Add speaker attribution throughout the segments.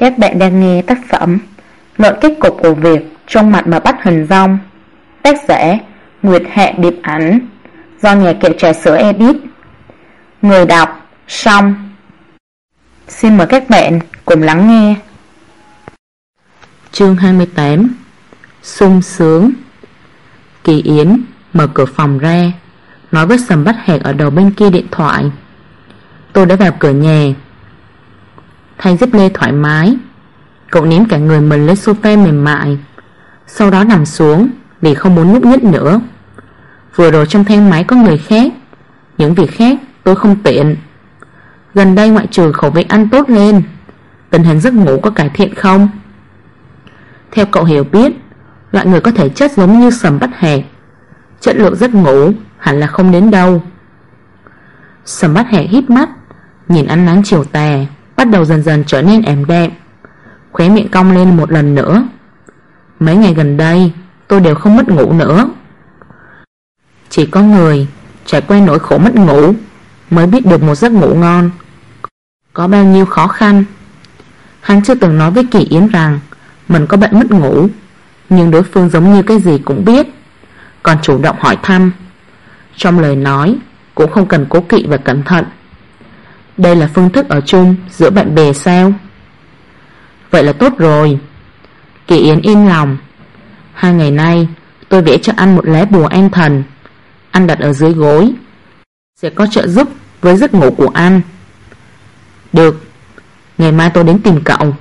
Speaker 1: Các bạn đang nghe tác phẩm Luận kết cục của việc trong mặt mà bắt hình dong, tác giả Nguyệt Hạ Điệp Ảnh, do nhà kệ trà sữa edit. Người đọc Song. Xin mời các bạn cùng lắng nghe. Chương 28. Sung sướng. Kỳ Yến mở cửa phòng ra, nói với Sầm Bách Hạc ở đầu bên kia điện thoại. Tôi đã vào cửa nhà. Thay dép lê thoải mái, cậu ném cả người mình lên sofa mềm mại, sau đó nằm xuống vì không muốn nhúc nhích nữa. Vừa rồi trong thang máy có người khác, những việc khác tôi không tiện. Gần đây ngoại trừ khẩu vị ăn tốt lên, tình hình giấc ngủ có cải thiện không? Theo cậu hiểu biết, loại người có thể chất giống như Sầm Bách Hạc, chất lượng giấc ngủ hẳn là không đến đâu. Sầm Bách Hạc híp mắt, nhìn ánh nắng chiều tà bắt đầu dần dần trở nên ảm đạm, khóe miệng cong lên một lần nữa. Mấy ngày gần đây tôi đều không mất ngủ nữa. Chỉ có người trải qua nỗi khổ mất ngủ mới biết được một giấc ngủ ngon có bao nhiêu khó khăn. Hắn chưa từng nói với Kỳ Yến rằng mình có bệnh mất ngủ, nhưng đối phương giống như cái gì cũng biết, còn chủ động hỏi thăm. Trong lời nói cũng không cần cố kỵ và cẩn thận. Đây là phương thức ở chung giữa bạn bè sao? Vậy là tốt rồi. Kỳ Yến yên lòng. 2 ngày nay tôi vẽ cho anh một lá bùa an thần, anh đặt ở dưới gối sẽ có trợ giúp với giấc ngủ của anh. Được, ngày mai tôi đến tìm cậu.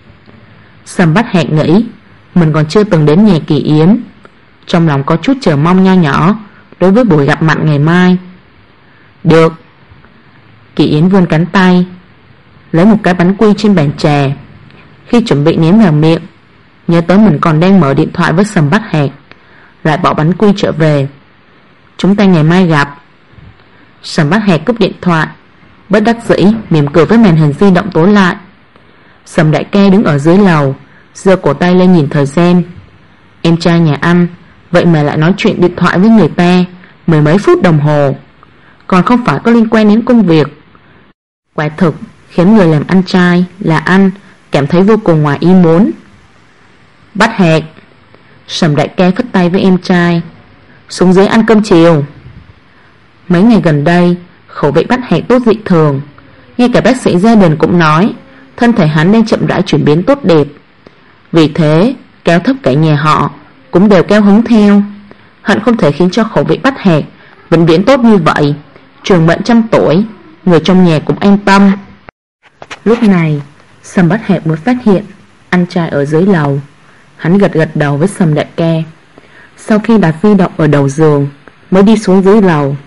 Speaker 1: Sầm Bách Hạc nghĩ mình còn chưa từng đến nhà Kỳ Yến, trong lòng có chút chờ mong nho nhỏ đối với buổi gặp mặt ngày mai. Được. Kỳ Yến vươn cánh tay, lấy một cái bánh quy trên bàn trà. Khi chuẩn bị ném vào miệng, nhớ tới mình còn đang mở điện thoại với Sầm Bách Hạc, lại bỏ bánh quy trở về. Chúng ta ngày mai gặp. Sầm Bách Hạc cúp điện thoại, bất đắc dĩ mỉm cười với màn hình di động tối lại. Sầm đại ca đứng ở dưới lầu, giơ cổ tay lên nhìn thời gian. Em trai nhà anh vậy mà lại nói chuyện điện thoại với người ta 10 mấy phút đồng hồ, còn không phải có liên quan đến công việc. Quả thực khiến người làm anh trai là anh cảm thấy vô cùng ngoài ý muốn. Bách Hạc. Sầm đại ca phất tay với em trai. Xuống dưới ăn cơm chiều. Mấy ngày gần đây khẩu vị Bách Hạc tốt dị thường, ngay cả bác sĩ gia đình cũng nói thân thể hắn đang chậm rãi chuyển biến tốt đẹp. Vì thế kéo thấp cả nhà họ cũng đều cao hứng theo. Hận không thể khiến cho khẩu vị Bách Hạc vĩnh viễn tốt như vậy, trường mệnh 100 tuổi, người trong nhà cũng an tâm. Lúc này Sầm Bách Hạc mới phát hiện anh trai ở dưới lầu. Hắn gật gật đầu với Sầm đại ca. Sau khi đặt di động ở đầu giường mới đi xuống dưới lầu.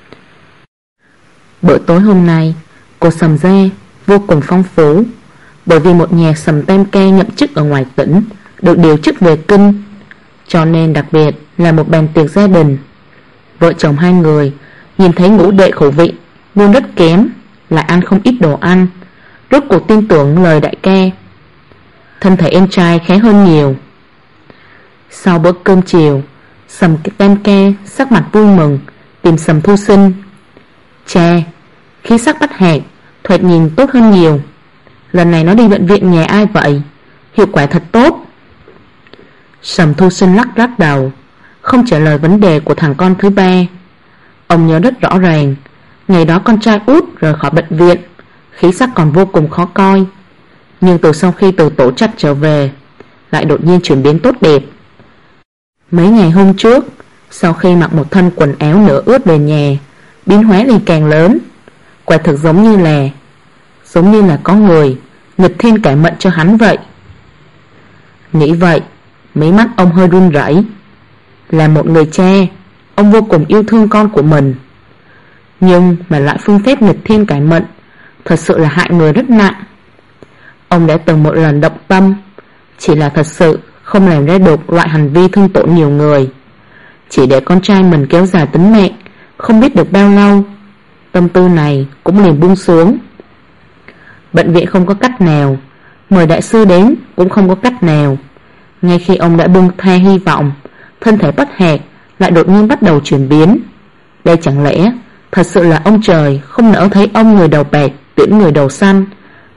Speaker 1: Bữa tối hôm nay cô Sầm gia vô cùng phong phú, bởi vì một nhà Sầm tam ca nhậm chức ở ngoài tỉnh được điều chức về kinh, cho nên đặc biệt là một bàn tiệc gia đình. Vợ chồng hai người nhìn thấy ngũ đệ khẩu vị luôn rất kém, lại ăn không ít đồ ăn, rốt cuộc tin tưởng lời đại ca. Thân thể em trai khá hơn nhiều. Sau bữa cơm chiều, Sầm tam ca sắc mặt vui mừng tìm Sầm Thu Sinh. Cha, khí sắc Bách Hạc thoạt nhìn tốt hơn nhiều. Lần này nó đi bệnh viện nhà ai vậy? Hiệu quả thật tốt. Sầm Thu Sinh lắc đầu, không trả lời vấn đề của thằng con thứ ba. Ông nhớ rất rõ ràng, ngày đó con trai út rời khỏi bệnh viện, khí sắc còn vô cùng khó coi, nhưng từ sau khi từ tổ chặt trở về lại đột nhiên chuyển biến tốt đẹp. Mấy ngày hôm trước, sau khi mặc một thân quần áo nửa ướt về nhà, biến hóa liền càng lớn. Quả thực giống như là có người nghịch thiên cải mệnh cho hắn vậy. Nghĩ vậy, mí mắt ông hơi run rẩy. Là một người cha, ông vô cùng yêu thương con của mình, nhưng mà loại phương pháp nghịch thiên cải mệnh thật sự là hại người rất nặng. Ông đã từng một lần động tâm, chỉ là thật sự không làm ra được loại hành vi thương tổn nhiều người, chỉ để con trai mình kéo dài tính mạng không biết được bao lâu. Tâm tư này cũng liền buông xuống. Bệnh viện không có cách nào, mời đại sư đến cũng không có cách nào. Ngay khi ông đã buông tha hy vọng, thân thể Bách Hạc lại đột nhiên bắt đầu chuyển biến. Đây chẳng lẽ thật sự là ông trời không nỡ thấy ông người đầu bạc tuyển người đầu xanh,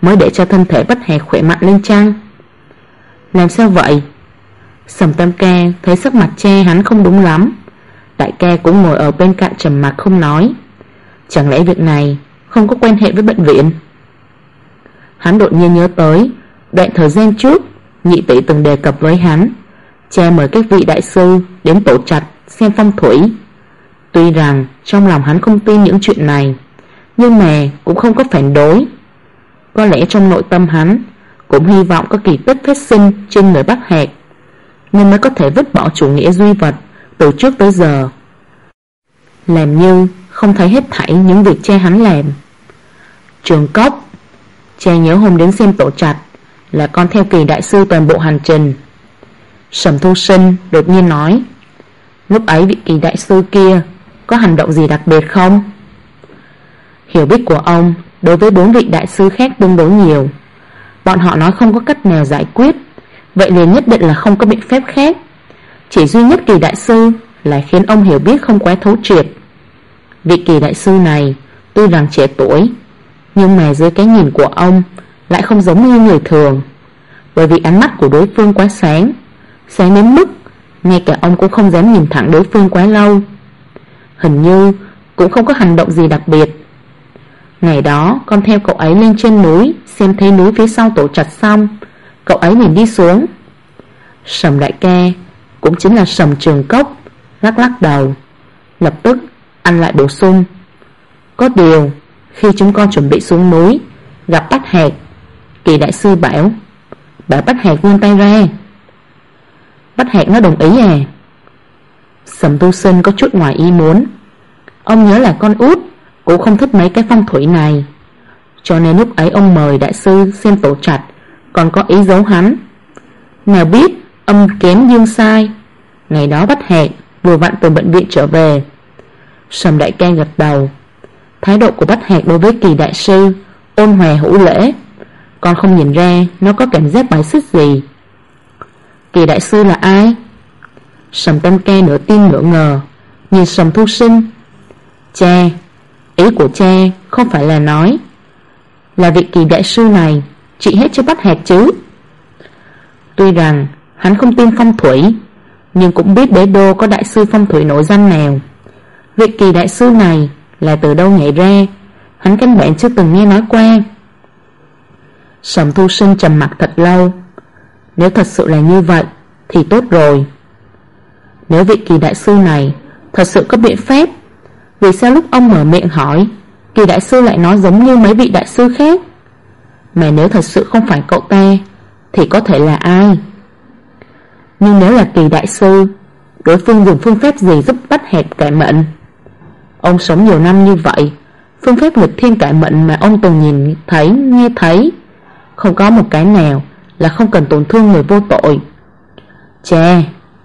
Speaker 1: mới để cho thân thể Bách Hạc khỏe mạnh lên chăng? Làm sao vậy? Sầm Tam Ca thấy sắc mặt Che hắn không đúng lắm. Đại ca cũng ngồi ở bên cạnh trầm mặc không nói. Chẳng lẽ việc này không có quan hệ với bệnh viện? Hắn đột nhiên nhớ tới đoạn thời gian trước nhị tỷ từng đề cập với hắn, Cha mời các vị đại sư đến Tổ Trạch xem phong thủy. Tuy rằng trong lòng hắn không tin những chuyện này, nhưng mà cũng không có phản đối. Có lẽ trong nội tâm hắn cũng hy vọng có kỳ tích phát sinh trên người Bắc Hạc, nên mới có thể vứt bỏ chủ nghĩa duy vật từ trước tới giờ, làm như không thấy hết thảy những việc cha hắn làm. Trường Cốc, cha nhớ hôm đến xem Tổ Trạch là con theo Kỳ đại sư toàn bộ hành trình. Sầm Thu Sinh đột nhiên nói, lúc ấy vị Kỳ đại sư kia có hành động gì đặc biệt không? Hiểu biết của ông đối với 4 vị đại sư khác tương đối nhiều. Bọn họ nói không có cách nào giải quyết, vậy liền nhất định là không có biện pháp khác. Chỉ duy nhất Kỳ đại sư là khiến ông hiểu biết không quá thấu triệt. Vị Kỳ đại sư này tuy rằng trẻ tuổi, nhưng mà dưới cái nhìn của ông lại không giống như người thường, bởi vì ánh mắt của đối phương quá sáng, sáng đến mức ngay cả ông cũng không dám nhìn thẳng đối phương quá lâu. Hình như cũng không có hành động gì đặc biệt. Ngày đó con theo cậu ấy lên trên núi xem thấy núi phía sau Tổ Trạch xong, cậu ấy liền đi xuống. Sầm đại ca, cũng chính là Sầm Trường Cốc, lắc lắc đầu. Lập tức anh lại bổ sung, có điều khi chúng con chuẩn bị xuống núi gặp Bách Hạc, Kỳ đại sư bảo Bách Hạc vươn tay ra. Bách Hạc nó đồng ý à? Sầm Tu Sinh có chút ngoài ý muốn. Ông nhớ là con út cũng không thích mấy cái phong thủy này, cho nên lúc ấy ông mời đại sư xem Tổ Trạch còn có ý giấu hắn. Nào biết âm kém dương sai, ngày đó Bách Hạc vừa vặn từ bệnh viện trở về. Sầm đại ca gật đầu. Thái độ của Bách Hạc đối với Kỳ đại sư ôn hòa hữu lễ, con không nhìn ra nó có cảm giác bài xích gì. Kỳ đại sư là ai? Sầm Tam Ca nửa tin nửa ngờ nhìn Sầm Thu Sinh. Cha, ý của cha không phải là nói là vị Kỳ đại sư này trị hết cho Bách Hạc chứ? Tuy rằng hắn không tin phong thủy, nhưng cũng biết đế đô có đại sư phong thủy nổi danh nào. Vị Kỳ đại sư này là từ đâu nhảy ra, hắn căn bản chưa từng nghe nói qua. Sầm Thu Sinh trầm mặc thật lâu. Nếu thật sự là như vậy thì tốt rồi. Nếu vị Kỳ đại sư này thật sự có biện pháp, vì sao lúc ông mở miệng hỏi Kỳ đại sư lại nói giống như mấy vị đại sư khác? Mà nếu thật sự không phải cậu ta thì có thể là ai? Nhưng nếu là Kỳ đại sư, đối phương dùng phương pháp gì giúp Bách Hạc cải mệnh? Ông sống nhiều năm như vậy, phương pháp nghịch thiên cải mệnh mà ông từng nhìn thấy, nghe thấy, không có một cái nào là không cần tổn thương người vô tội. Cha.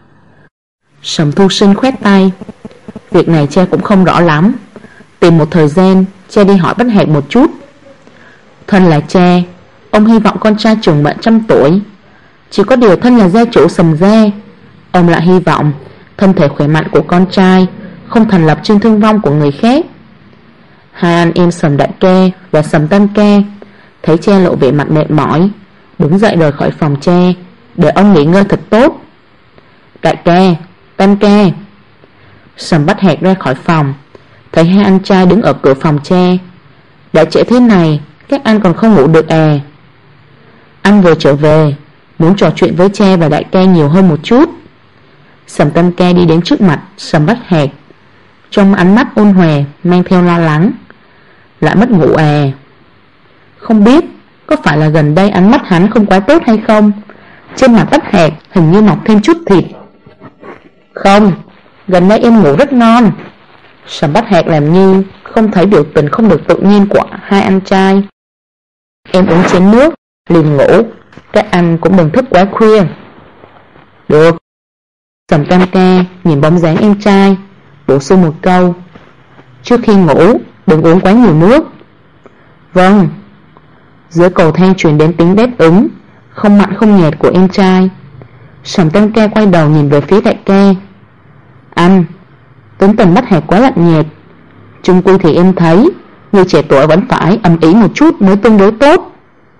Speaker 1: Sầm Thu Sinh khoét tay. Việc này cha cũng không rõ lắm, tìm một thời gian cha đi hỏi Bách Hạc một chút. Thân là cha, ông hy vọng con trai trường mệnh 100 tuổi. Chỉ có điều thân là gia chủ Sầm gia, ông lại hy vọng thân thể khỏe mạnh của con trai không thành lập trên thương vong của người khác. Hai anh em Sầm đại ca và Sầm Tam Ca thấy cha lộ vẻ mặt mệt mỏi, đứng dậy rời khỏi phòng cha để ông nghỉ ngơi thật tốt. Đại ca, Tam Ca. Sầm Bách Hạc ra khỏi phòng, thấy hai anh trai đứng ở cửa phòng cha. Đã trễ thế này, các anh còn không ngủ được à? Anh vừa trở về, muốn trò chuyện với cha và đại ca nhiều hơn một chút. Sầm Tam Ca đi đến trước mặt Sầm Bách Hạc, trong ánh mắt ôn hòa mang theo lo lắng. Lại mất ngủ à? Không biết có phải là gần đây ánh mắt hắn không quá tốt hay không? Trên mặt Bách Hạc hình như mọc thêm chút thịt. Không, gần đây em ngủ rất ngon. Sầm Bách Hạc làm như không thấy biểu tình không được tự nhiên của hai anh trai. Em uống chén nước liền ngủ, các anh cũng đừng thức quá khuya. Được. Sầm Tam Ca nhìn bóng dáng em trai, bổ sung một câu, trước khi ngủ đừng uống quá nhiều nước. Vâng. Dưới cầu thang truyền đến tiếng đáp ứng không mặn không nhạt của em trai. Sầm Tam Ca quay đầu nhìn về phía đại ca. Anh, tính tình Bách Hạc quá lạnh nhạt, chung quy thì em thấy người trẻ tuổi vẫn phải ầm ĩ một chút mới tương đối tốt.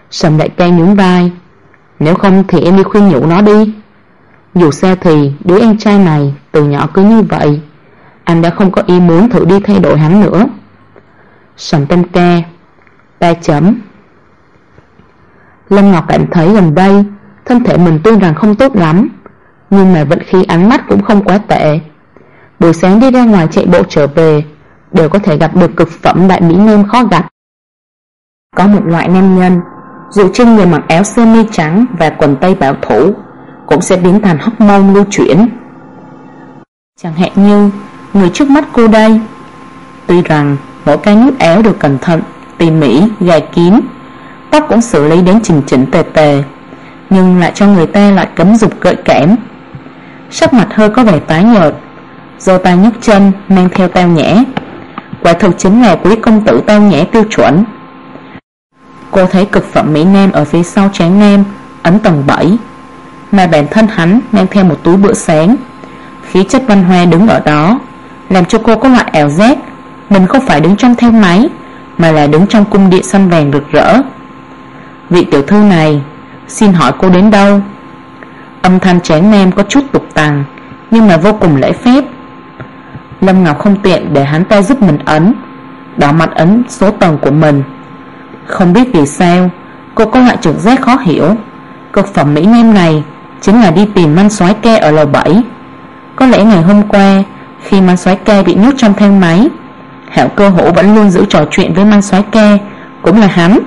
Speaker 1: Sầm Đại Ca nhún vai. Nếu không thì em đi khuyên nhủ nó đi. Dù sao thì đứa em trai này từ nhỏ cứ như vậy, anh đã không có ý muốn thử đi thay đổi hắn nữa. Sầm Tam Ca 3 chấm. Lâm Ngọc cảm thấy gần đây thân thể mình tuy rằng không tốt lắm, nhưng mà vận khí ánh mắt cũng không quá tệ. Buổi sáng đi ra ngoài chạy bộ trở về đều có thể gặp được cực phẩm đại mỹ nam khó gặp. Có một loại nam nhân dựa trên người mặc áo sơ mi trắng và quần tây bảo thủ cũng sẽ biến thành hormone lưu chuyển. Chẳng hạn như người trước mắt cô đây. Tuy rằng mỗi cái nút áo đều cẩn thận, tỉ mỉ, gài kín, tóc cũng xử lý đến chỉnh chỉnh tề tề, nhưng lại cho người ta loại cấm dục gợi cảm. Sắc mặt hơi có vẻ tái nhợt, giơ tay nhấc chân mang theo tao nhã, quả thực chính là quý công tử tao nhã tiêu chuẩn. Cô thấy cực phẩm mỹ nam ở phía sau trán nam ấn tầng 7, mà bản thân hắn mang theo một túi bữa sáng. Khí chất văn hoa đứng ở đó làm cho cô có loại ảo giác mình không phải đứng trong thang máy, mà là đứng trong cung điện xanh vàng rực rỡ. Vị tiểu thư này, xin hỏi cô đến đâu? Âm thanh tráng nam có chút tục tằng, nhưng mà vô cùng lễ phép. Lâm Ngọc không tiện để hắn ta giúp mình ấn, đỏ mặt ấn số tầng của mình. Không biết vì sao cô có loại trực giác khó hiểu, cực phẩm mỹ nam này chính là đi tìm Man Soái Ca ở lầu 7. Có lẽ ngày hôm qua khi Man Soái Ca bị nhốt trong thang máy, Hạo Cơ Hổ vẫn luôn giữ trò chuyện với Man Soái Ca cũng là hắn.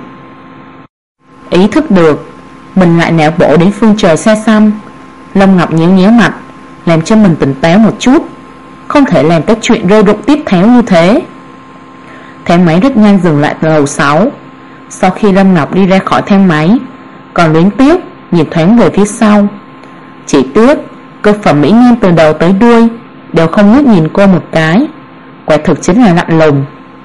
Speaker 1: Ý thức được mình lại não bộ đến phương trời xa xăm, Lâm Ngọc nhéo nhéo mặt, làm cho mình tỉnh táo một chút, không thể làm các chuyện rơi rụng tiếp theo như thế. Thang máy rất nhanh dừng lại lầu 6. Sau khi Lâm Ngọc đi ra khỏi thang máy, còn luyến tiếc nhìn thoáng về phía sau. Chỉ tiếc cực phẩm mỹ nam từ đầu tới đuôi đều không ngước nhìn cô một cái, quả thực chính là lạnh lùng.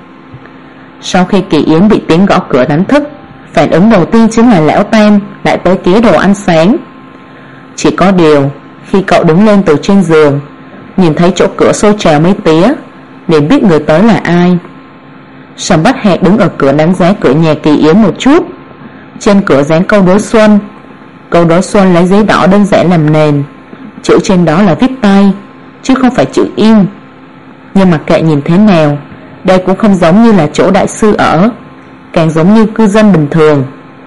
Speaker 1: Sau khi Kỳ Yến bị tiếng gõ cửa đánh thức, phản ứng đầu tiên chính là lão Tam lại tới kía đồ ăn sáng. Chỉ có điều khi cậu đứng lên từ trên giường, nhìn thấy chỗ cửa sôi trào mấy tía, liền biết người tới là ai. Sầm Bách Hạc đứng ở cửa đánh giá cửa nhà Kỳ Yến một chút. Trên cửa dán câu đối xuân. Câu đối xuân lấy giấy đỏ đơn giản làm nền, chữ trên đó là viết tay, chứ không phải chữ in. Nhưng mặc kệ nhìn thế nào, đây cũng không giống như là chỗ đại sư ở, càng giống như cư dân bình thường.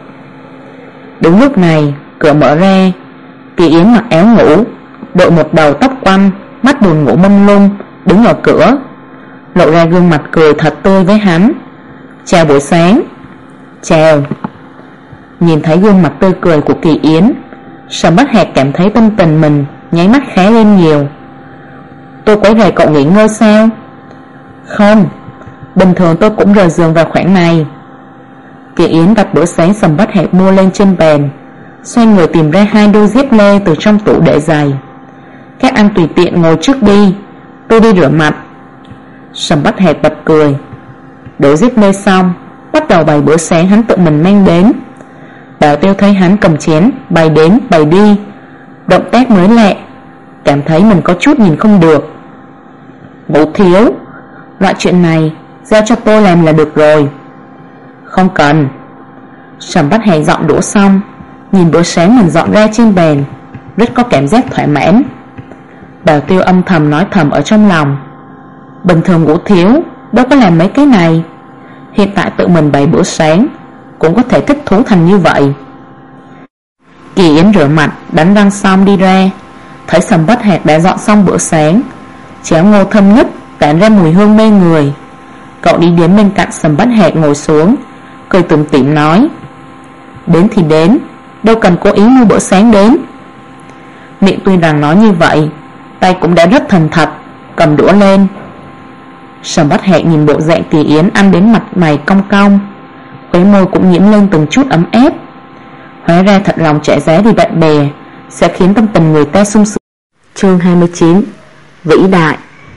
Speaker 1: Đúng lúc này cửa mở ra. Kỳ Yến mặc áo ngủ, đội một đầu tóc quăn, mắt buồn ngủ mông lung, đứng ở cửa, lộ ra gương mặt cười thật tươi với hắn. Chào buổi sáng. Chào. Nhìn thấy gương mặt tươi cười của Kỳ Yến, Sầm Bách Hạc cảm thấy tâm tình mình nháy mắt khá lên nhiều. Tôi quấy rầy cậu nghỉ ngơi sao? Không, bình thường tôi cũng rời giường vào khoảng này. Kỳ Yến đặt bữa sáng Sầm Bách Hạc mua lên trên bàn, xoay người tìm ra 2 đôi dép lê từ trong tủ để giày. Các anh tùy tiện ngồi trước đi, tôi đi rửa mặt. Sầm Bách Hạc bật cười. Đổ dép lê xong, bắt đầu bày bữa sáng hắn tự mình mang đến. Bảo Tiêu thấy hắn cầm chén bày đến bày đi, động tác mới lẹ, cảm thấy mình có chút nhìn không được. Vũ Thiếu, loại chuyện này giao cho tôi làm là được rồi. Không cần. Sầm Bách Hạc dọn đũa xong, nhìn bữa sáng mình dọn ra trên bàn, rất có cảm giác thỏa mãn. Bảo Tiêu âm thầm nói thầm ở trong lòng, bình thường Vũ Thiếu đâu có làm mấy cái này, hiện tại tự mình bày bữa sáng cũng có thể thích thú thành như vậy. Kỳ Yến rửa mặt đánh răng xong đi ra, thấy Sầm Bách Hạc đã dọn xong bữa sáng, cháo ngô thơm ngứt tản ra mùi hương mê người. Cậu đi đến bên cạnh Sầm Bách Hạc ngồi xuống, cười tủm tỉm nói, đến thì đến, đâu cần cố ý mua bữa sáng đến. Miệng tuy rằng nói như vậy, tay cũng đã rất thành thật, cầm đũa lên. Sầm Bách Hạc nhìn bộ dạng Kỳ Yến ăn đến mặt mày cong cong, khóe môi cũng nhiễm lên từng chút ấm áp. Hóa ra thật lòng trả giá vì bạn bè sẽ khiến tâm tình người ta sung sướng. Chương 29. Vĩ đại.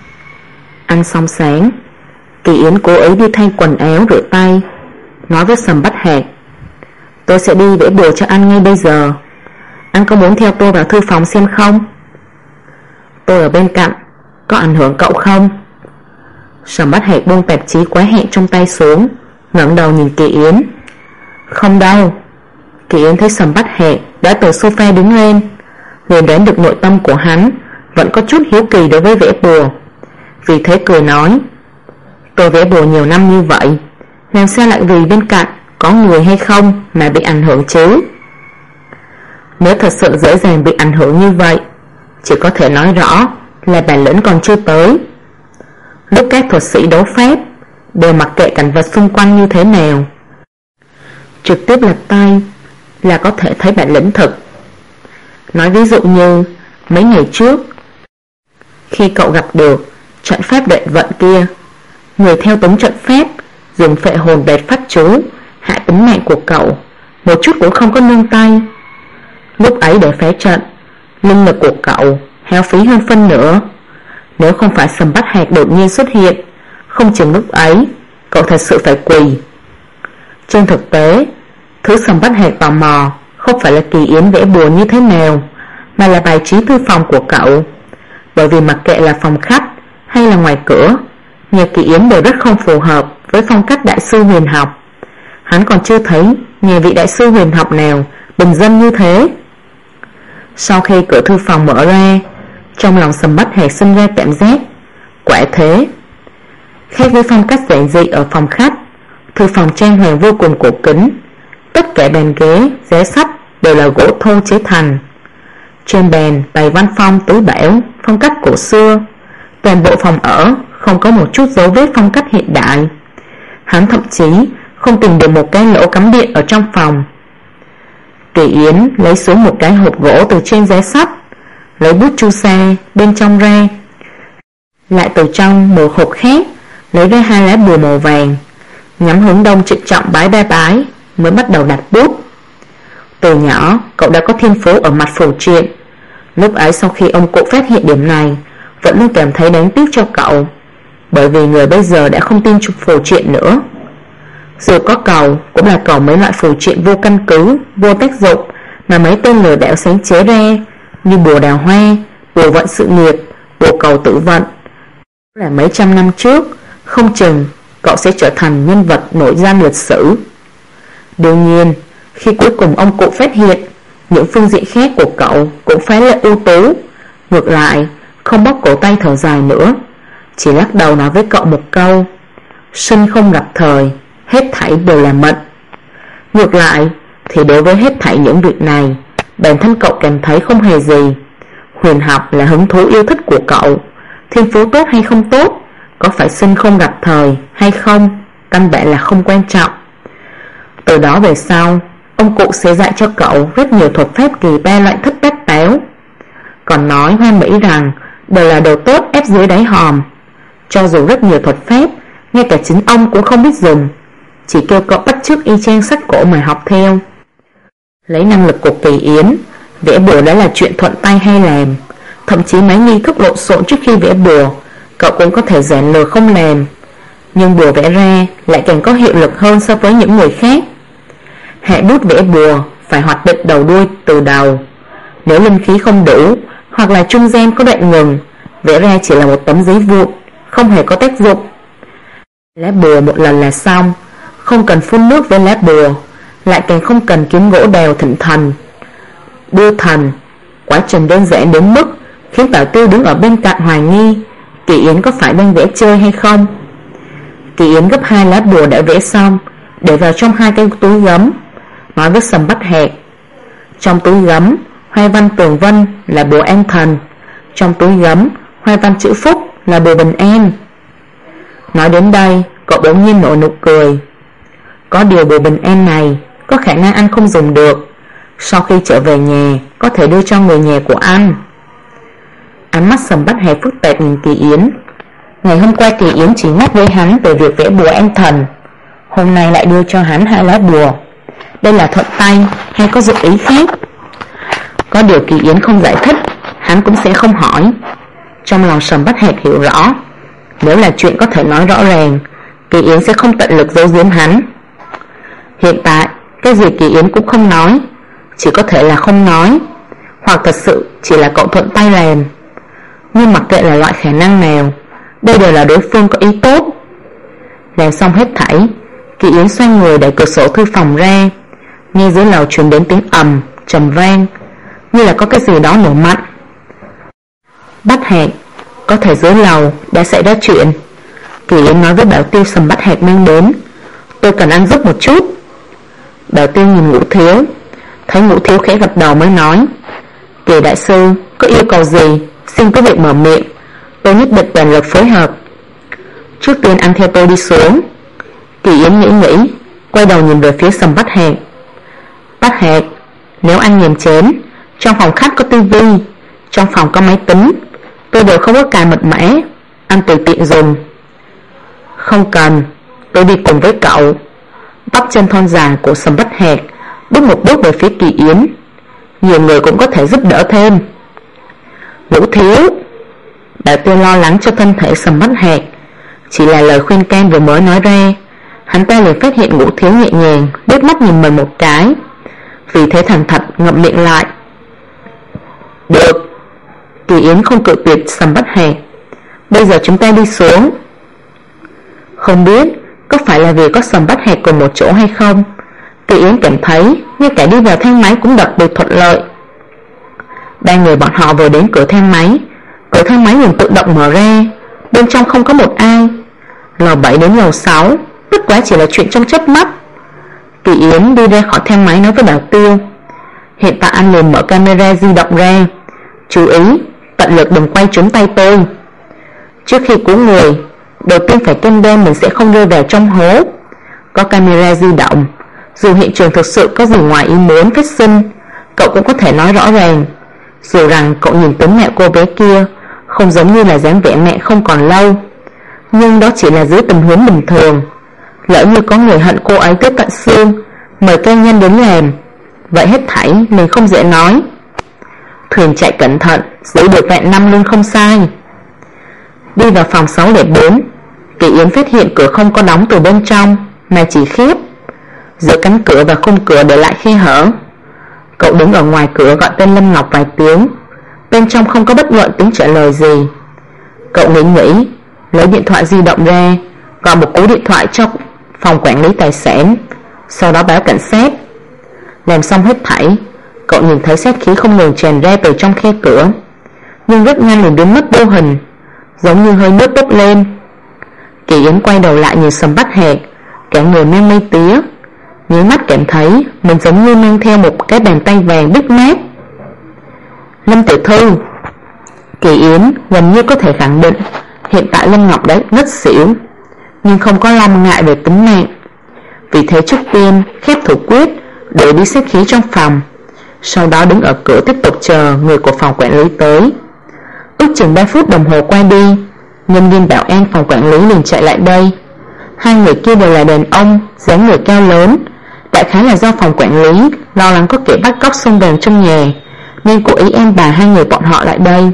Speaker 1: Ăn xong sáng, Kỳ Yến cố ý đi thay quần áo rửa tay, nói với Sầm Bách Hạc, tôi sẽ đi vẽ bừa cho anh ngay bây giờ, anh có muốn theo tôi vào thư phòng xem không? Tôi ở bên cạnh, có ảnh hưởng cậu không? Sầm Bách Hạc buông tạp chí quá hạn trong tay xuống, ngẩng đầu nhìn Kỳ Yến. Không đâu, Kỳ Yến thấy Sầm Bát Hạc đã từ sofa đứng lên, liền đoán được nội tâm của hắn vẫn có chút hiếu kỳ đối với vẽ bùa. Vì thế cười nói: tôi vẽ bùa nhiều năm như vậy, làm sao lại vì bên cạnh có người hay không mà bị ảnh hưởng chứ? Nếu thật sự dễ dàng bị ảnh hưởng như vậy, chỉ có thể nói rõ là bản lĩnh còn chưa tới. Lúc các thuật sĩ đấu pháp đều mặc kệ cảnh vật xung quanh như thế nào, trực tiếp lật tay là có thể thấy bản lĩnh thực. Nói ví dụ như mấy ngày trước, khi cậu gặp được trận pháp đệ vận kia, người theo tống trận pháp dùng phệ hồn bệt phát chú hạ tính mạng của cậu, một chút cũng không có nương tay. Lúc ấy để phá trận, linh lực của cậu hao phí hơn phân nửa. Nếu không phải Sầm Bát Hạc đột nhiên xuất hiện, không chừng lúc ấy cậu thật sự phải quỳ. Trên thực tế, thứ Sầm Bát Hạc tò mò không phải là Kỳ Yến vẽ bùa như thế nào, mà là bài trí thư phòng của cậu. Bởi vì mặc kệ là phòng khách hay là ngoài cửa, nhà Kỳ Yến đều rất không phù hợp với phong cách đại sư huyền học. Hắn còn chưa thấy nhà vị đại sư huyền học nào bình dân như thế. Sau khi cửa thư phòng mở ra, trong lòng Sầm Bát Hạc sinh ra cảm giác quả thế. Khác với phong cách giản dị ở phòng khách, thư phòng trang hoàng vô cùng cổ kính. Tất cả bàn ghế, giá sách đều là gỗ thô chế thành. Trên bàn bày văn phong tứ bảo phong cách cổ xưa. Toàn bộ phòng ở không có một chút dấu vết phong cách hiện đại. Hắn thậm chí không tìm được một cái lỗ cắm điện ở trong phòng. Kỳ Yến lấy xuống một cái hộp gỗ từ trên giá sách, lấy bút chu sa bên trong ra, lại từ trong một hộp khác lấy ra 2 lá bùa màu vàng, nhắm hướng đông trịnh trọng bái ba bái, mới bắt đầu đặt bút. Từ nhỏ cậu đã có thiên phú ở mặt phù triện. Lúc ấy sau khi ông cụ phát hiện điểm này, vẫn luôn cảm thấy đáng tiếc cho cậu, bởi vì người bây giờ đã không tin chụp phù triện nữa. Dù có cầu cũng là cầu mấy loại phù triện vô căn cứ, vô tác dụng mà mấy tên lừa đảo sáng chế ra, như bùa đào hoa, bùa vận sự nghiệp, bùa cầu tự vận. Là mấy trăm năm trước, không chừng cậu sẽ trở thành nhân vật nổi danh lịch sử. Đương nhiên, khi cuối cùng ông cụ phát hiện, những phương diện khác của cậu cũng phá lệ ưu tú. Ngược lại, không bóc cổ tay thở dài nữa, chỉ lắc đầu nói với cậu một câu: sinh không gặp thời, hết thảy đều là mệnh. Ngược lại thì đối với hết thảy những việc này, bản thân cậu cảm thấy không hề gì. Huyền học là hứng thú yêu thích của cậu, thiên phú tốt hay không tốt, có phải sinh không gặp thời hay không, căn bản là không quan trọng. Từ đó về sau, ông cụ sẽ dạy cho cậu rất nhiều thuật pháp kỳ ba loại thất bát táo, còn nói hoa mỹ rằng đều là đồ tốt ép dưới đáy hòm. Cho dù rất nhiều thuật pháp, ngay cả chính ông cũng không biết dùng, chỉ kêu cậu bắt chước y chang sách cổ mà học theo. Lấy năng lực của Kỳ Yến, vẽ bùa đã là chuyện thuận tay hay làm. Thậm chí mấy nghi thức lộn xộn trước khi vẽ bùa cậu cũng có thể giản lược không làm, nhưng bùa vẽ ra lại càng có hiệu lực hơn so với những người khác. Hạ bút vẽ bùa phải hoạch định đầu đuôi từ đầu. Nếu linh khí không đủ hoặc là trung gian có đoạn ngừng, vẽ ra chỉ là một tấm giấy vụn, không hề có tác dụng. Lá bùa một lần là xong, không cần phun nước với lá bùa, lại càng không cần kiếm gỗ đào thỉnh thần, đưa thần. Quá trình đơn giản đến mức khiến Bảo Tiêu đứng ở bên cạnh hoài nghi Kỳ Yến có phải đang vẽ chơi hay không. Kỳ Yến gấp 2 lá bùa đã vẽ xong, để vào trong 2 cái túi gấm, nói với Sầm Bát Hạc: trong túi gấm hoa văn tường vân là bùa an thần, trong túi gấm hoa văn chữ phúc là bùa bình an. Nói đến đây, cậu bỗng nhiên nở nụ cười. Có điều bùa bình an này có khả năng anh không dùng được, sau khi trở về nhà có thể đưa cho người nhà của anh. Ánh mắt Sầm Bát Hạc phức tạp nhìn Kỳ Yến. Ngày hôm qua Kỳ Yến chỉ nhắc với hắn về việc vẽ bùa an thần, hôm nay lại đưa cho hắn 2 lá bùa. Đây là thuận tay hay có dụng ý khác? Có điều Kỳ Yến không giải thích, hắn cũng sẽ không hỏi. Trong lòng Sầm Bát Hạc hiểu rõ, nếu là chuyện có thể nói rõ ràng, Kỳ Yến sẽ không tận lực giấu giếm hắn. Hiện tại cái gì Kỳ Yến cũng không nói, chỉ có thể là không nói, hoặc thật sự chỉ là cậu thuận tay làm. Nhưng mặc kệ là loại khả năng nào, đây đều là đối phương có ý tốt. Làm xong hết thảy, Kỳ Yến xoay người đẩy cửa sổ thư phòng ra, Nghe dưới lầu truyền đến tiếng ầm trầm vang, như là có cái gì đó nổ mạnh. Bắt Hạc, có thể dưới lầu đã xảy ra chuyện. Kỳ Yến nói với Bảo Tiêu Sầm Bắt Hạc mang đến. Tôi cần ăn giúp một chút. Bảo Tiêu nhìn Ngũ Thiếu, thấy Ngũ Thiếu khẽ gật đầu mới nói: Kỳ đại sư, có yêu cầu gì xin cứ việc mở miệng, tôi nhất định toàn lực phối hợp. Trước tiên ăn theo tôi đi xuống. Kỳ Yến nghĩ, quay đầu nhìn về phía Sầm Bắt Hạc. Bắt Hạc, nếu anh nhàm chán, trong phòng khách có tivi, trong phòng có máy tính, tôi đều không có cài mật mã, anh tùy tiện dùng. Không cần, tôi đi cùng với cậu. Bắp chân thon dài của Sầm Bắt Hạc bước một bước về phía Kỳ Yến. Nhiều người cũng có thể giúp đỡ thêm. Ngũ Thiếu. Bảo Tiêu lo lắng cho thân thể Sầm Bắt Hạc. Chỉ là lời khuyên can vừa mới nói ra, hắn ta liền phát hiện Ngũ Thiếu nhẹ nhàng liếc mắt nhìn mình một cái, vì thế thành thật ngậm miệng lại. Được. Kỳ Yến không cự tuyệt Sầm Bắt Hạc. Bây giờ chúng ta đi xuống. Không biết có phải là vì có Sầm Bắt Hạc cùng một chỗ hay không, Kỳ Yến cảm thấy ngay cả đi vào thang máy cũng đặc biệt thuận lợi. Ba người bọn họ vừa đến cửa thang máy liền tự động mở ra, bên trong không có một ai. Lầu 7 đến lầu 6 bất quá chỉ là chuyện trong chớp mắt. Kỳ Yến đi ra khỏi thang máy nói với Bảo Tiêu: Hiện tại anh liền mở camera di động ra, chú ý tận lực đừng quay trúng tay tôi. Trước khi cứu người, đầu tiên phải cam đoan mình sẽ không rơi vào trong hố. Có camera di động, dù hiện trường thực sự có gì ngoài ý muốn phát sinh, cậu cũng có thể nói rõ ràng. Dù rằng cậu nhìn tướng mạo cô bé kia không giống như là dáng vẻ mẹ không còn lâu, nhưng đó chỉ là dưới tình huống bình thường. Lỡ như có người hận cô ấy tới tận xương, mời cao nhân đến làm, vậy hết thảy mình không dễ nói. Thuyền chạy cẩn thận, giữ được vạn năm luôn không sai. Đi vào phòng 604, Kỳ Yến phát hiện cửa không có đóng từ bên trong, mà chỉ khép. Giữa cánh cửa và khung cửa để lại khe hở. Cậu đứng ở ngoài cửa gọi tên Lâm Ngọc vài tiếng, bên trong không có bất luận tiếng trả lời gì. Cậu nghĩ, lấy điện thoại di động ra, gọi một cú điện thoại cho phòng quản lý tài sản, sau đó báo cảnh sát. Làm xong hết thảy, cậu nhìn thấy sát khí không ngừng tràn ra từ trong khe cửa, nhưng rất nhanh liền biến mất vô hình, giống như hơi nước bốc lên. Kỳ Yến quay đầu lại nhìn Sầm Bắt Hạc, cả người mang mây tía, nháy mắt cảm thấy mình giống như mang theo một cái bàn tay vàng bít mát. Lâm tiểu thư. Kỳ Yến gần như có thể khẳng định hiện tại Lâm Ngọc đã ngất xỉu, nhưng không có lo ngại về tính mạng. Vì thế trước tiên khép thủ quyết, đuổi đi sát khí trong phòng, sau đó đứng ở cửa tiếp tục chờ người của phòng quản lý tới. Ước chừng 3 phút đồng hồ qua đi, nhân viên bảo an phòng quản lý liền chạy lại đây. Hai người kia đều là đàn ông, dáng người cao lớn, đại khái là do phòng quản lý lo lắng có kẻ bắt cóc xông vào trong nhà, nên cố ý em bà hai người bọn họ lại đây.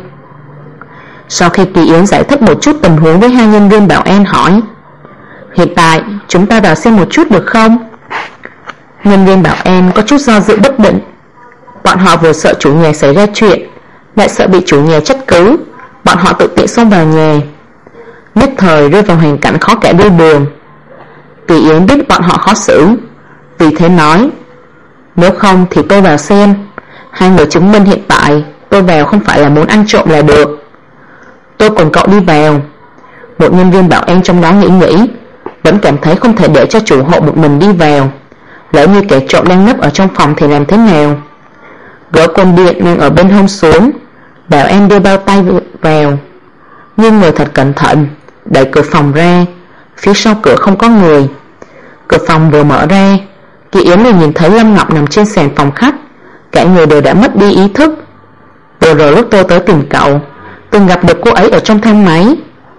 Speaker 1: Sau khi Kỳ Yến giải thích một chút tình huống với hai nhân viên bảo an, hỏi: Hiện tại chúng ta vào xem một chút được không? Nhân viên bảo an có chút do dự bất định. Bọn họ vừa sợ chủ nhà xảy ra chuyện, lại sợ bị chủ nhà trách cứ, bọn họ tự tiện xông vào nhà, nhất thời rơi vào hoàn cảnh khó cả đôi đường. Kỳ Yến biết bọn họ khó xử, vì thế nói: Nếu không thì tôi vào xem. Hai người chứng minh hiện tại tôi vào không phải là muốn ăn trộm là được. Tôi cùng cậu đi vào. Một nhân viên bảo an trong đó nghĩ, vẫn cảm thấy không thể để cho chủ hộ một mình đi vào. Lỡ như kẻ trộm đang nấp ở trong phòng thì làm thế nào? Gỡ côn điện đang ở bên hông xuống, bảo an đưa bao tay vào, nhưng người thật cẩn thận, đẩy cửa phòng ra. Phía sau cửa không có người. Cửa phòng vừa mở ra, Kỳ Yến liền nhìn thấy Lâm Ngọc nằm trên sàn phòng khách, cả người đều đã mất đi ý thức. Vừa rồi lúc tôi tới tìm cậu, từng gặp được cô ấy ở trong thang máy.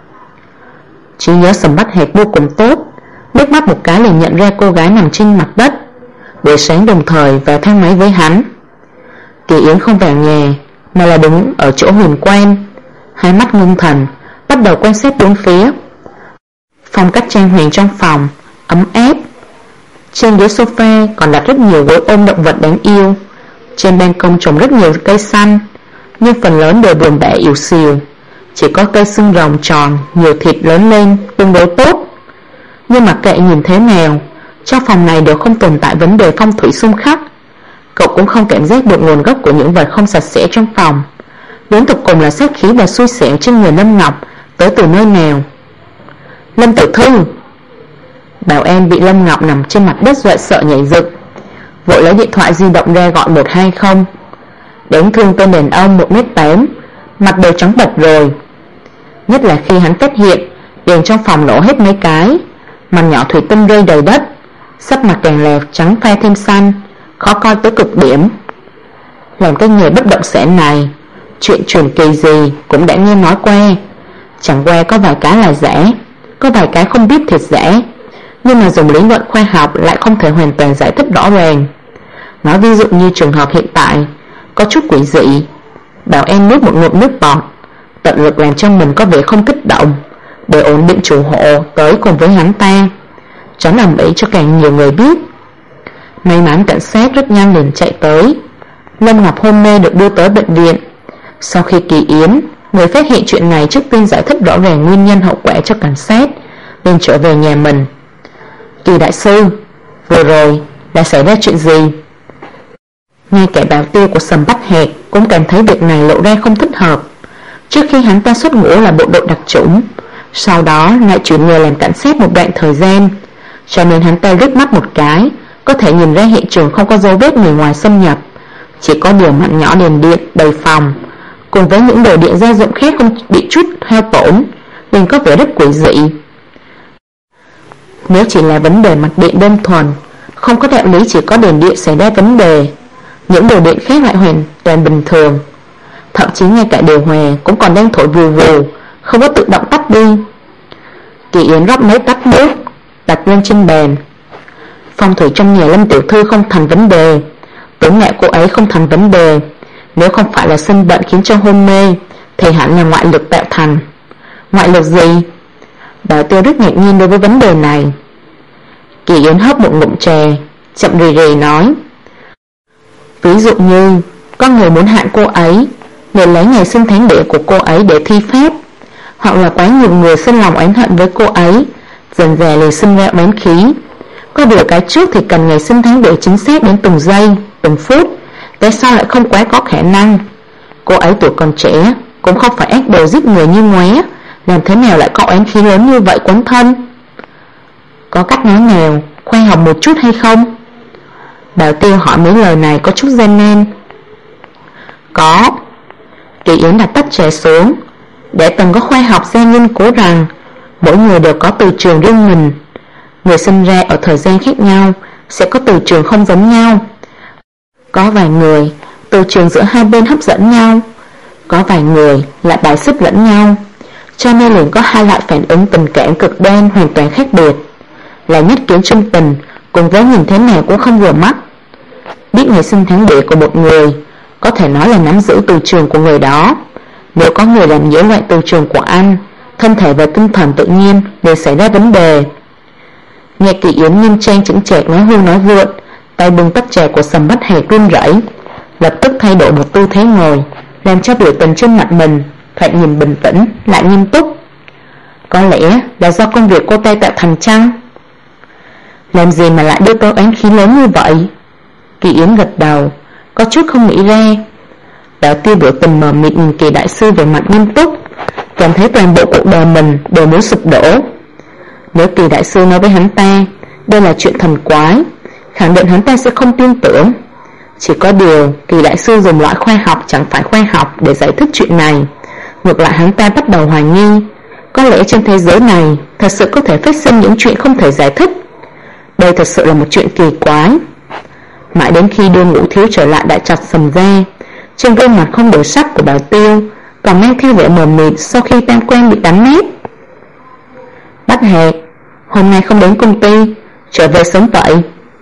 Speaker 1: Trí nhớ Sầm Bắt Hạc vô cùng tốt, liếc mắt một cái liền nhận ra cô gái nằm trên mặt đất, buổi sáng đồng thời vào thang máy với hắn. Kỳ Yến không vào nhà, mà là đứng ở chỗ huyền quan, hai mắt ngưng thần, bắt đầu quan sát bốn phía. Phong cách trang hoàng trong phòng ấm áp. Trên ghế sofa còn đặt rất nhiều gối ôm động vật đáng yêu. Trên ban công trồng rất nhiều cây xanh, nhưng phần lớn đều buồn bã yếu xìu. Chỉ có cây xương rồng tròn, nhiều thịt lớn lên, tương đối tốt. Nhưng mặc kệ nhìn thế nào, Trong phòng này đều không tồn tại vấn đề phong thủy xung khắc. Cậu cũng không cảm giác được nguồn gốc của những vật không sạch sẽ trong phòng. Đến tục cùng là sát khí và xui xẻo trên người Lâm Ngọc tới từ nơi nào. Lâm tiểu thư. Bảo An bị Lâm Ngọc nằm trên mặt đất dọa sợ nhảy dựng, vội lấy điện thoại di động ra gọi 120. Đáng thương tên đàn ông 1m8, mặt đều trắng bệch rồi. Nhất là khi hắn phát hiện đèn trong phòng nổ hết mấy cái, màn nhỏ thủy tinh rơi đầy đất, sắc mặt càng lè trắng pha thêm xanh, khó coi tới cực điểm. Làm cái nghề bất động sản này, chuyện truyền kỳ gì cũng đã nghe nói qua. Chẳng qua có vài cái là giả, có vài cái không biết thiệt giả, nhưng mà dùng lý luận khoa học lại không thể hoàn toàn giải thích rõ ràng. Nói ví dụ như trường hợp hiện tại có chút quỷ dị. Bảo Em nuốt một ngụm nước bọt, tận lực làm cho mình có vẻ không kích động, để ổn định chủ hộ tới cùng với hắn ta, tránh làm ý cho càng nhiều người biết. May mắn cảnh sát rất nhanh liền chạy tới. Lâm Ngọc hôn mê được đưa tới bệnh viện. Sau khi Kỳ Yến, người phát hiện chuyện này, trước tiên giải thích rõ ràng nguyên nhân hậu quả cho cảnh sát, nên trở về nhà mình. Kỳ đại sư, vừa rồi đã xảy ra chuyện gì? Ngay cả Bảo Tiêu của Sầm Bách Hạc cũng cảm thấy việc này lộ ra không thích hợp. Trước khi hắn ta xuất ngũ là bộ đội đặc chủng, sau đó lại chuyển nghề làm cảnh sát một đoạn thời gian, cho nên hắn ta liếc mắt một cái có thể nhìn ra hiện trường không có dấu vết người ngoài xâm nhập, chỉ có điều mặt nhỏ đèn điện đầy phòng cùng với những đồ điện gia dụng khác không bị chút hao tổn, nên có vẻ rất quỷ dị. Nếu chỉ là vấn đề mặt điện đơn thuần, không có đạo lý chỉ có đèn điện xảy ra vấn đề, những đồ điện khác lại hoàn toàn bình thường. Thậm chí ngay cả điều hòa cũng còn đang thổi vù vù, không có tự động tắt đi. Kỳ Yến rót mấy tách nước đặt lên trên bàn. Phong thủy trong nhà Lâm tiểu thư không thành vấn đề, tướng mạo cô ấy không thành vấn đề. Nếu không phải là sinh bệnh khiến cho hôn mê, thì hẳn là ngoại lực tạo thành. Ngoại lực gì? Bảo Tiêu rất ngạc nhiên đối với vấn đề này. Kỳ Yến hớp một ngụm trà, chậm rì rì nói: ví dụ như có người muốn hại cô ấy, nên lấy ngày sinh tháng đẻ của cô ấy để thi phép, hoặc là quá nhiều người sinh lòng oán hận với cô ấy, dần dà liền sinh ra oán khí. Có điều cái trước thì cần ngày sinh tháng đẻ chính xác đến từng giây, từng phút, tại sao lại không quá có khả năng? Cô ấy tuổi còn trẻ, cũng không phải ác đồ giết người như ngoé, làm thế nào lại có oán khí lớn như vậy quấn thân? Có cách nói nào khoa học một chút hay không? Bảo Tiêu hỏi mấy lời này có chút gian nan. Có. Kỳ Yến đặt tách trà xuống. Để từng có khoa học gia nghiên cứu rằng mỗi người đều có từ trường riêng mình. Người sinh ra ở thời gian khác nhau sẽ có từ trường không giống nhau. Có vài người từ trường giữa hai bên hấp dẫn nhau, có vài người lại bài xích lẫn nhau, cho nên liền có hai loại phản ứng tình cảm cực đoan hoàn toàn khác biệt, là nhất kiến trung tình cùng với nhìn thế nào cũng không vừa mắt. Biết ngày sinh tháng đẻ của một người có thể nói là nắm giữ từ trường của người đó. Nếu có người làm nhiễu loạn từ trường của anh, thân thể và tinh thần tự nhiên đều xảy ra vấn đề. Nghe Kỳ Yến nghiêm trang chững chạc nói hưu nói vượn, tay bưng tách trà của Sầm Bách Hạc run rẩy, lập tức thay đổi một tư thế ngồi, làm cho biểu tình trên mặt mình thoạt nhìn bình tĩnh lại nghiêm túc. Có lẽ là do công việc cô ta tạo thành chăng? Làm gì mà lại đưa tới oán khí lớn như vậy? Kỳ Yến gật đầu, có chút không nghĩ ra. Bảo Tiêu biểu tình mờ mịt nhìn Kỳ đại sư về mặt nghiêm túc, cảm thấy toàn bộ cuộc đời mình đều muốn sụp đổ. Nếu Kỳ đại sư nói với hắn ta đây là chuyện thần quái, khẳng định hắn ta sẽ không tin tưởng. Chỉ có điều Kỳ đại sư dùng loại khoa học chẳng phải khoa học để giải thích chuyện này. Ngược lại hắn ta bắt đầu hoài nghi, có lẽ trên thế giới này thật sự có thể phát sinh những chuyện không thể giải thích. Đây thật sự là một chuyện kỳ quái. Mãi đến khi đưa Ngũ Thiếu trở lại đã chặt sầm ra, trên gương mặt không đổi sắc của Bảo Tiêu còn mang theo vẻ mờ mịt sau khi tam quan bị đánh nát. Bách Hạc, hôm nay không đến công ty, trở về sớm vậy?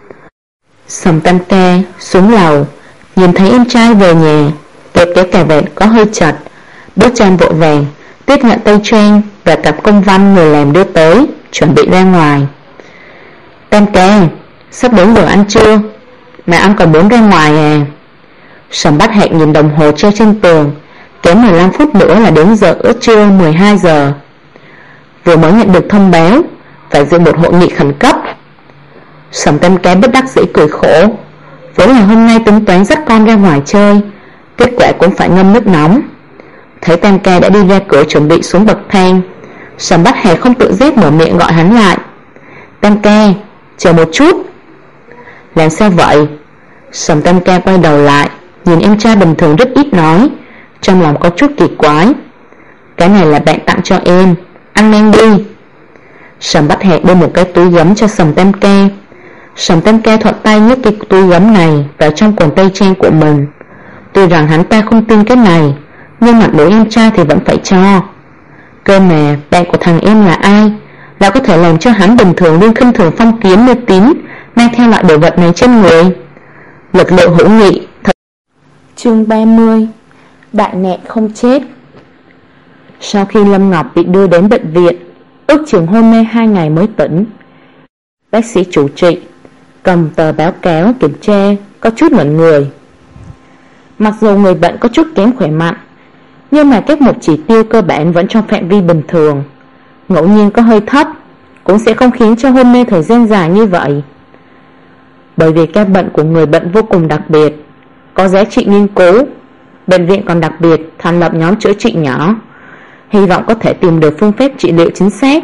Speaker 1: Sầm Tam Ca xuống lầu, nhìn thấy em trai về nhà, kẹp cái cà vạt có hơi chật, bước chân vội vàng tiếp nhận tay trang và cặp công văn người làm đưa tới, chuẩn bị ra ngoài. Tam Ca, sắp đến giờ ăn trưa, mà anh còn muốn ra ngoài à? Sầm Bách Hạc nhìn đồng hồ treo trên tường, kém 15 phút nữa là đến giờ trưa 12 giờ. Vừa mới nhận được thông báo phải dự một hội nghị khẩn cấp. Sầm Tam Ca bất đắc dĩ cười khổ. Vốn là hôm nay tính toán dắt con ra ngoài chơi, kết quả cũng phải ngâm nước nóng. Thấy Tam Ca đã đi ra cửa chuẩn bị xuống bậc thang, Sầm Bách Hà không tự giác mở miệng gọi hắn lại. Tam Ca, chờ một chút. Làm sao vậy? Sầm Tam Ca quay đầu lại, nhìn em trai bình thường rất ít nói, trong lòng có chút kỳ quái. Cái này là bạn tặng cho em, ăn mang đi. Sầm Bách Hạc đưa một cái túi gấm cho Sầm Tam Ca. Sầm Tam Ca thuận tay nhấc cái túi gấm này vào trong quần tây trang của mình. Tuy rằng hắn ta không tin cái này, nhưng mặt mũi em trai thì vẫn phải cho. Cơ mà bạn của thằng em là ai, là có thể làm cho hắn bình thường luôn khinh thường phong kiến mê tín mang theo loại đồ vật này trên người. Lực lượng hữu nghị thật. Chương 30. Đại nạn không chết. Sau khi Lâm Ngọc bị đưa đến bệnh viện, ước chừng hôn mê 2 ngày mới tỉnh, bác sĩ chủ trị cầm tờ báo cáo kiểm tra, có chút ngẩn người. Mặc dù người bệnh có chút kém khỏe mạnh, nhưng mà các mục chỉ tiêu cơ bản vẫn trong phạm vi bình thường, ngẫu nhiên có hơi thấp cũng sẽ không khiến cho hôn mê thời gian dài như vậy. Bởi vì các bệnh của người bệnh vô cùng đặc biệt, có giá trị nghiên cứu, bệnh viện còn đặc biệt thành lập nhóm chữa trị nhỏ, hy vọng có thể tìm được phương pháp trị liệu chính xác.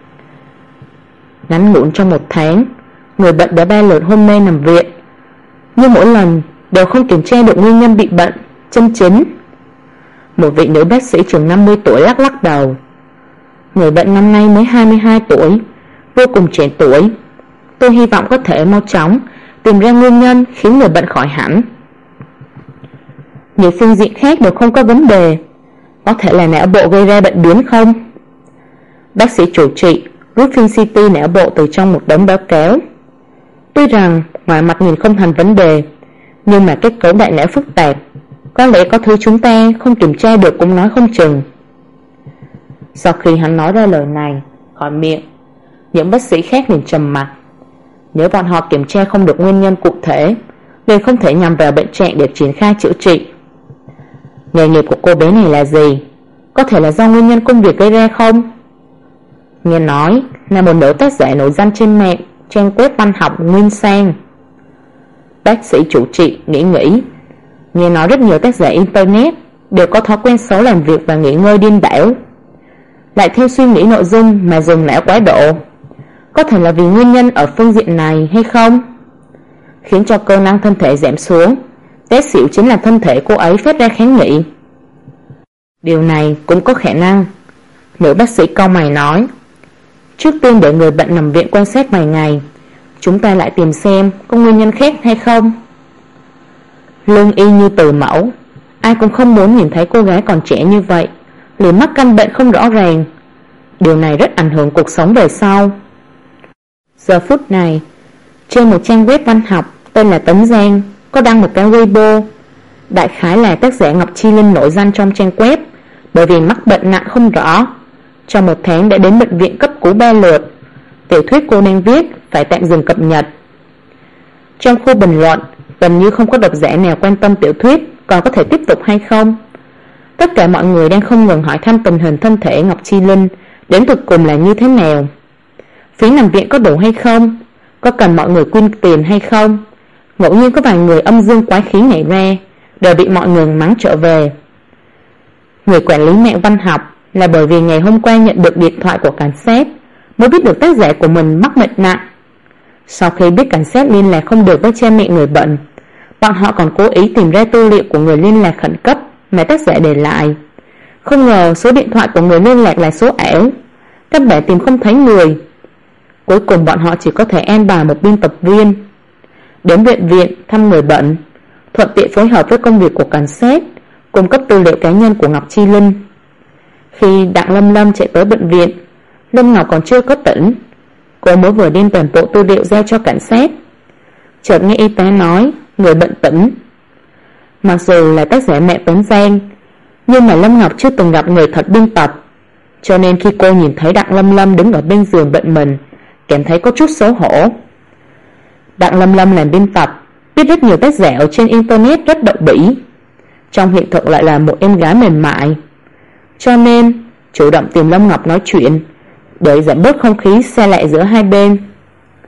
Speaker 1: Ngắn ngủn trong 1 tháng, người bệnh đã 3 lượt hôn mê nằm viện, nhưng mỗi lần đều không kiểm tra được nguyên nhân bị bệnh chân chính. Một vị nữ bác sĩ chừng 50 tuổi lắc lắc đầu. Người bệnh năm nay mới 22 tuổi, vô cùng trẻ tuổi. Tôi hy vọng có thể mau chóng tìm ra nguyên nhân khiến người bệnh khỏi hẳn. Nhiều phương diện khác đều không có vấn đề, có thể là não bộ gây ra bệnh biến không? Bác sĩ chủ trị rút phim CT não bộ từ trong một đống báo cáo. Tuy rằng ngoài mặt nhìn không thành vấn đề, nhưng mà kết cấu đại não phức tạp, có lẽ có thứ chúng ta không kiểm tra được cũng nói không chừng. Sau khi hắn nói ra lời này khỏi miệng, những bác sĩ khác liền trầm mặc. Nếu bọn họ kiểm tra không được nguyên nhân cụ thể, liền không thể nhằm vào bệnh trạng để triển khai chữa trị. Nghề nghiệp của cô bé này là gì? Có thể là do nguyên nhân công việc gây ra không? Nghe nói là một nữ tác giả nổi danh trên mạng, trang web văn học Nguyên Sang. Bác sĩ chủ trị nghĩ. Nghe nói rất nhiều tác giả internet đều có thói quen xấu làm việc và nghỉ ngơi điên đảo, lại theo suy nghĩ nội dung mà dùng não quá độ. Có thể là vì nguyên nhân ở phương diện này hay không? Khiến cho cơ năng thân thể giảm xuống, té xỉu chính là thân thể cô ấy phát ra kháng nghị. Điều này cũng có khả năng. Nữ bác sĩ cau mày nói. Trước tiên để người bệnh nằm viện quan sát vài ngày, chúng ta lại tìm xem có nguyên nhân khác hay không. Lương y như từ mẫu, ai cũng không muốn nhìn thấy cô gái còn trẻ như vậy liền mắc căn bệnh không rõ ràng. Điều này rất ảnh hưởng cuộc sống về sau. Giờ phút này, trên một trang web văn học tên là Tấn Giang có đăng một cái Weibo. Đại khái là tác giả Ngọc Chi Linh nổi danh trong trang web bởi vì mắc bệnh nặng không rõ, trong 1 tháng đã đến bệnh viện cấp cứu 3 lượt. Tiểu thuyết cô đang viết phải tạm dừng cập nhật. Trong khu bình luận gần như không có độc giả nào quan tâm tiểu thuyết còn có thể tiếp tục hay không. Tất cả mọi người đang không ngừng hỏi thăm tình hình thân thể Ngọc Chi Linh đến cuối cùng là như thế nào. Phí nằm viện có đủ hay không? Có cần mọi người quyên tiền hay không? Ngẫu nhiên có vài người âm dương quái khí nhảy ra, đều bị mọi người mắng trở về. Người quản lý mạng văn học là bởi vì ngày hôm qua nhận được điện thoại của cảnh sát mới biết được tác giả của mình mắc bệnh nặng. Sau khi biết cảnh sát liên lạc không được với cha mẹ người bệnh, bọn họ còn cố ý tìm ra tư liệu của người liên lạc khẩn cấp mà tác giả để lại. Không ngờ số điện thoại của người liên lạc là số ảo, căn bản tìm không thấy người. Cuối cùng bọn họ chỉ có thể an bài một biên tập viên đến bệnh viện thăm người bệnh, thuận tiện phối hợp với công việc của cảnh sát, cung cấp tư liệu cá nhân của Ngọc Chi Linh. Khi Đặng Lâm Lâm chạy tới bệnh viện, Lâm Ngọc còn chưa có tỉnh. Cô mới vừa đem toàn bộ tư liệu giao cho cảnh sát, chợt nghe y tá nói người bệnh tỉnh. Mặc dù là tác giả mẹ Tấn Giang, nhưng mà Lâm Ngọc chưa từng gặp người thật biên tập, cho nên khi cô nhìn thấy Đặng Lâm Lâm đứng ở bên giường bệnh mình, cảm thấy có chút xấu hổ. Đặng Lâm Lâm làm biên tập, biết rất nhiều tác giả ở trên internet rất đậu bỉ, trong hiện thực lại là một em gái mềm mại, cho nên chủ động tìm Lâm Ngọc nói chuyện để giảm bớt không khí xa lạ giữa hai bên.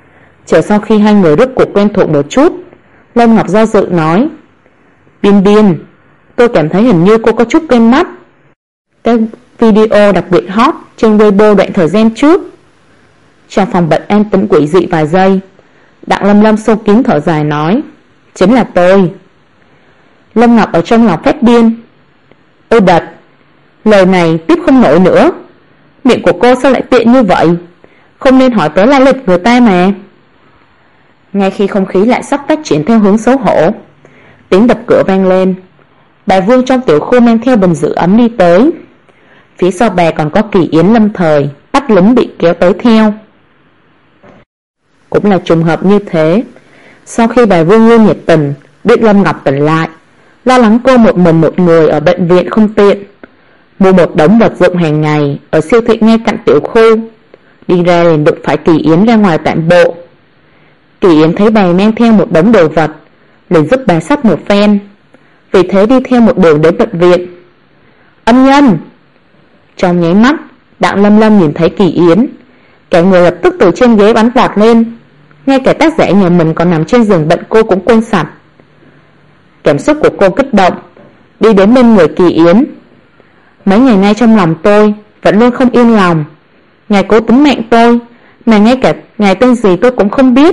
Speaker 1: Chờ sau khi hai người rốt cuộc quen thuộc một chút, Lâm Ngọc do dự nói: Biên Biên, tôi cảm thấy hình như cô có chút quen mắt. Cái video đặc biệt hot trên Weibo đoạn thời gian trước. Trong phòng bệnh an tĩnh quỷ dị vài giây, Đặng Lâm Lâm sâu kín thở dài nói: Chính là tôi. Lâm Ngọc ở trong lòng phát điên. Ôi đật, lời này tiếp không nổi nữa. Miệng của cô sao lại tiện như vậy? Không nên hỏi tới lai lịch người ta mà. Ngay khi không khí lại sắp phát triển theo hướng xấu hổ, tiếng đập cửa vang lên. Bà Vương trong tiểu khu mang theo bình giữ ấm đi tới. Phía sau bà còn có Kỳ Yến lâm thời bắt lính bị kéo tới theo. Cũng là trùng hợp như thế. Sau khi bà Vương Nguyên nhiệt tình biết Lâm Ngọc tỉnh lại, lo lắng cô một mình một người ở bệnh viện không tiện, mua một đống vật dụng hàng ngày ở siêu thị ngay cạnh tiểu khu. Đi ra liền đụng phải Kỳ Yến ra ngoài tản bộ. Kỳ Yến thấy bà mang theo một đống đồ vật, liền giúp bà xách một phen, vì thế đi theo một đường đến bệnh viện. Ân Nhân! Trong nháy mắt, Đặng Lâm Lâm nhìn thấy Kỳ Yến, cả người lập tức từ trên ghế bắn vọt lên. Ngay cả tác giả nhà mình còn nằm trên giường bệnh cô cũng quên sạch. Cảm xúc của cô kích động, đi đến bên người Kỳ Yến. Mấy ngày nay trong lòng tôi vẫn luôn không yên lòng. Ngài cố tính mạng tôi, mà ngay cả ngài tên gì tôi cũng không biết.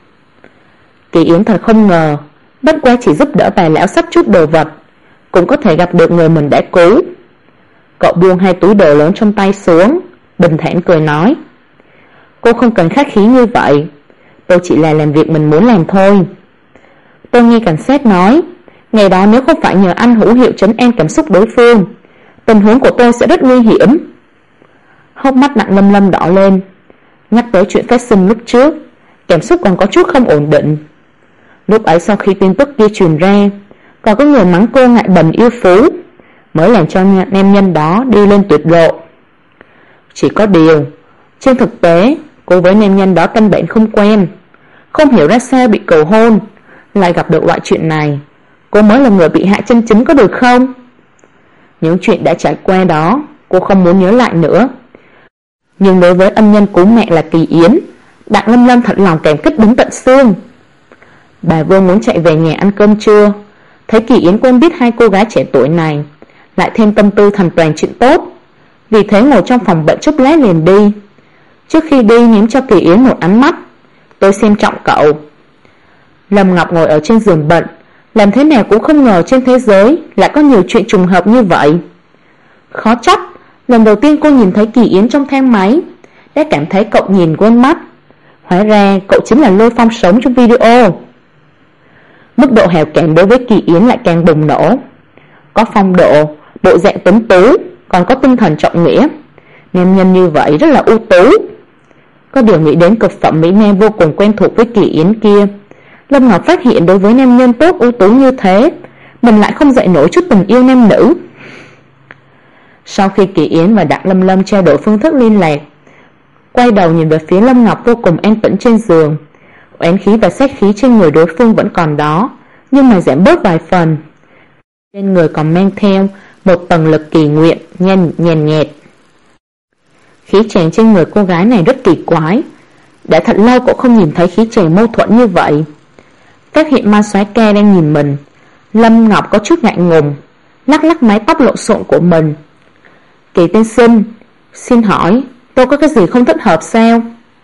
Speaker 1: Kỳ Yến thật không ngờ, bất quá chỉ giúp đỡ bà lão xách chút đồ vật, cũng có thể gặp được người mình đã cứu. Cậu buông hai túi đồ lớn trong tay xuống, bình thản cười nói: Cô không cần khách khí như vậy, tôi chỉ là làm việc mình muốn làm thôi. Tôi nghe cảnh sát nói, ngày đó nếu không phải nhờ anh hữu hiệu trấn an cảm xúc đối phương, tình huống của tôi sẽ rất nguy hiểm. Hốc mắt Đặng Lâm Lâm đỏ lên. Nhắc tới chuyện phát sinh lúc trước, cảm xúc còn có chút không ổn định. Lúc ấy sau khi tin tức kia truyền ra, còn có người mắng cô ngại bần yêu phú, mới làm cho nam nhân đó đi lên tuyệt lộ. Chỉ có điều, trên thực tế, cô với nam nhân đó căn bản không quen, không hiểu ra sao bị cầu hôn, lại gặp được loại chuyện này. Cô mới là người bị hại chân chính, có được không? Những chuyện đã trải qua đó, cô không muốn nhớ lại nữa. Nhưng đối với ân nhân cứu mẹ là Kỳ Yến, Đặng Lâm Lâm thật lòng cảm kích đến tận xương. Bà Vương muốn chạy về nhà ăn cơm trưa, thấy Kỳ Yến quen biết hai cô gái trẻ tuổi này, lại thêm tâm tư thành toàn chuyện tốt, vì thế ngồi trong phòng bệnh chốc lát liền đi. Trước khi đi ném cho Kỳ Yến một ánh mắt: Tôi xem trọng cậu. Lâm Ngọc ngồi ở trên giường bệnh, làm thế nào cũng không ngờ trên thế giới lại có nhiều chuyện trùng hợp như vậy. Khó trách lần đầu tiên cô nhìn thấy Kỳ Yến trong thang máy đã cảm thấy cậu nhìn quen mắt. Hóa ra cậu chính là Lôi Phong sống trong video. Mức độ hào cảm đối với Kỳ Yến lại càng bùng nổ. Có phong độ, bộ dạng tuấn tú, còn có tinh thần trọng nghĩa. Nam nhân như vậy rất là ưu tú. Có điều nghĩ đến cực phẩm mỹ nam vô cùng quen thuộc với Kỳ Yến kia, Lâm Ngọc phát hiện đối với nam nhân tốt ưu tú như thế, mình lại không dậy nổi chút tình yêu nam nữ. Sau khi Kỳ Yến và Đặng Lâm Lâm trao đổi phương thức liên lạc, quay đầu nhìn về phía Lâm Ngọc vô cùng an tĩnh trên giường. Oán khí và sát khí trên người đối phương vẫn còn đó, nhưng mà giảm bớt vài phần. Trên người còn mang theo một tầng lực kỳ nguyện nhàn nhạt. Khí chàng trên người cô gái này rất kỳ quái. Đã thật lâu cũng không nhìn thấy khí chàng mâu thuẫn như vậy. Phát hiện Ma Soái Ca đang nhìn mình, Lâm Ngọc có chút ngại ngùng, lắc lắc mái tóc lộn xộn của mình. Kỳ tiên sinh, xin hỏi tôi có cái gì không thích hợp sao?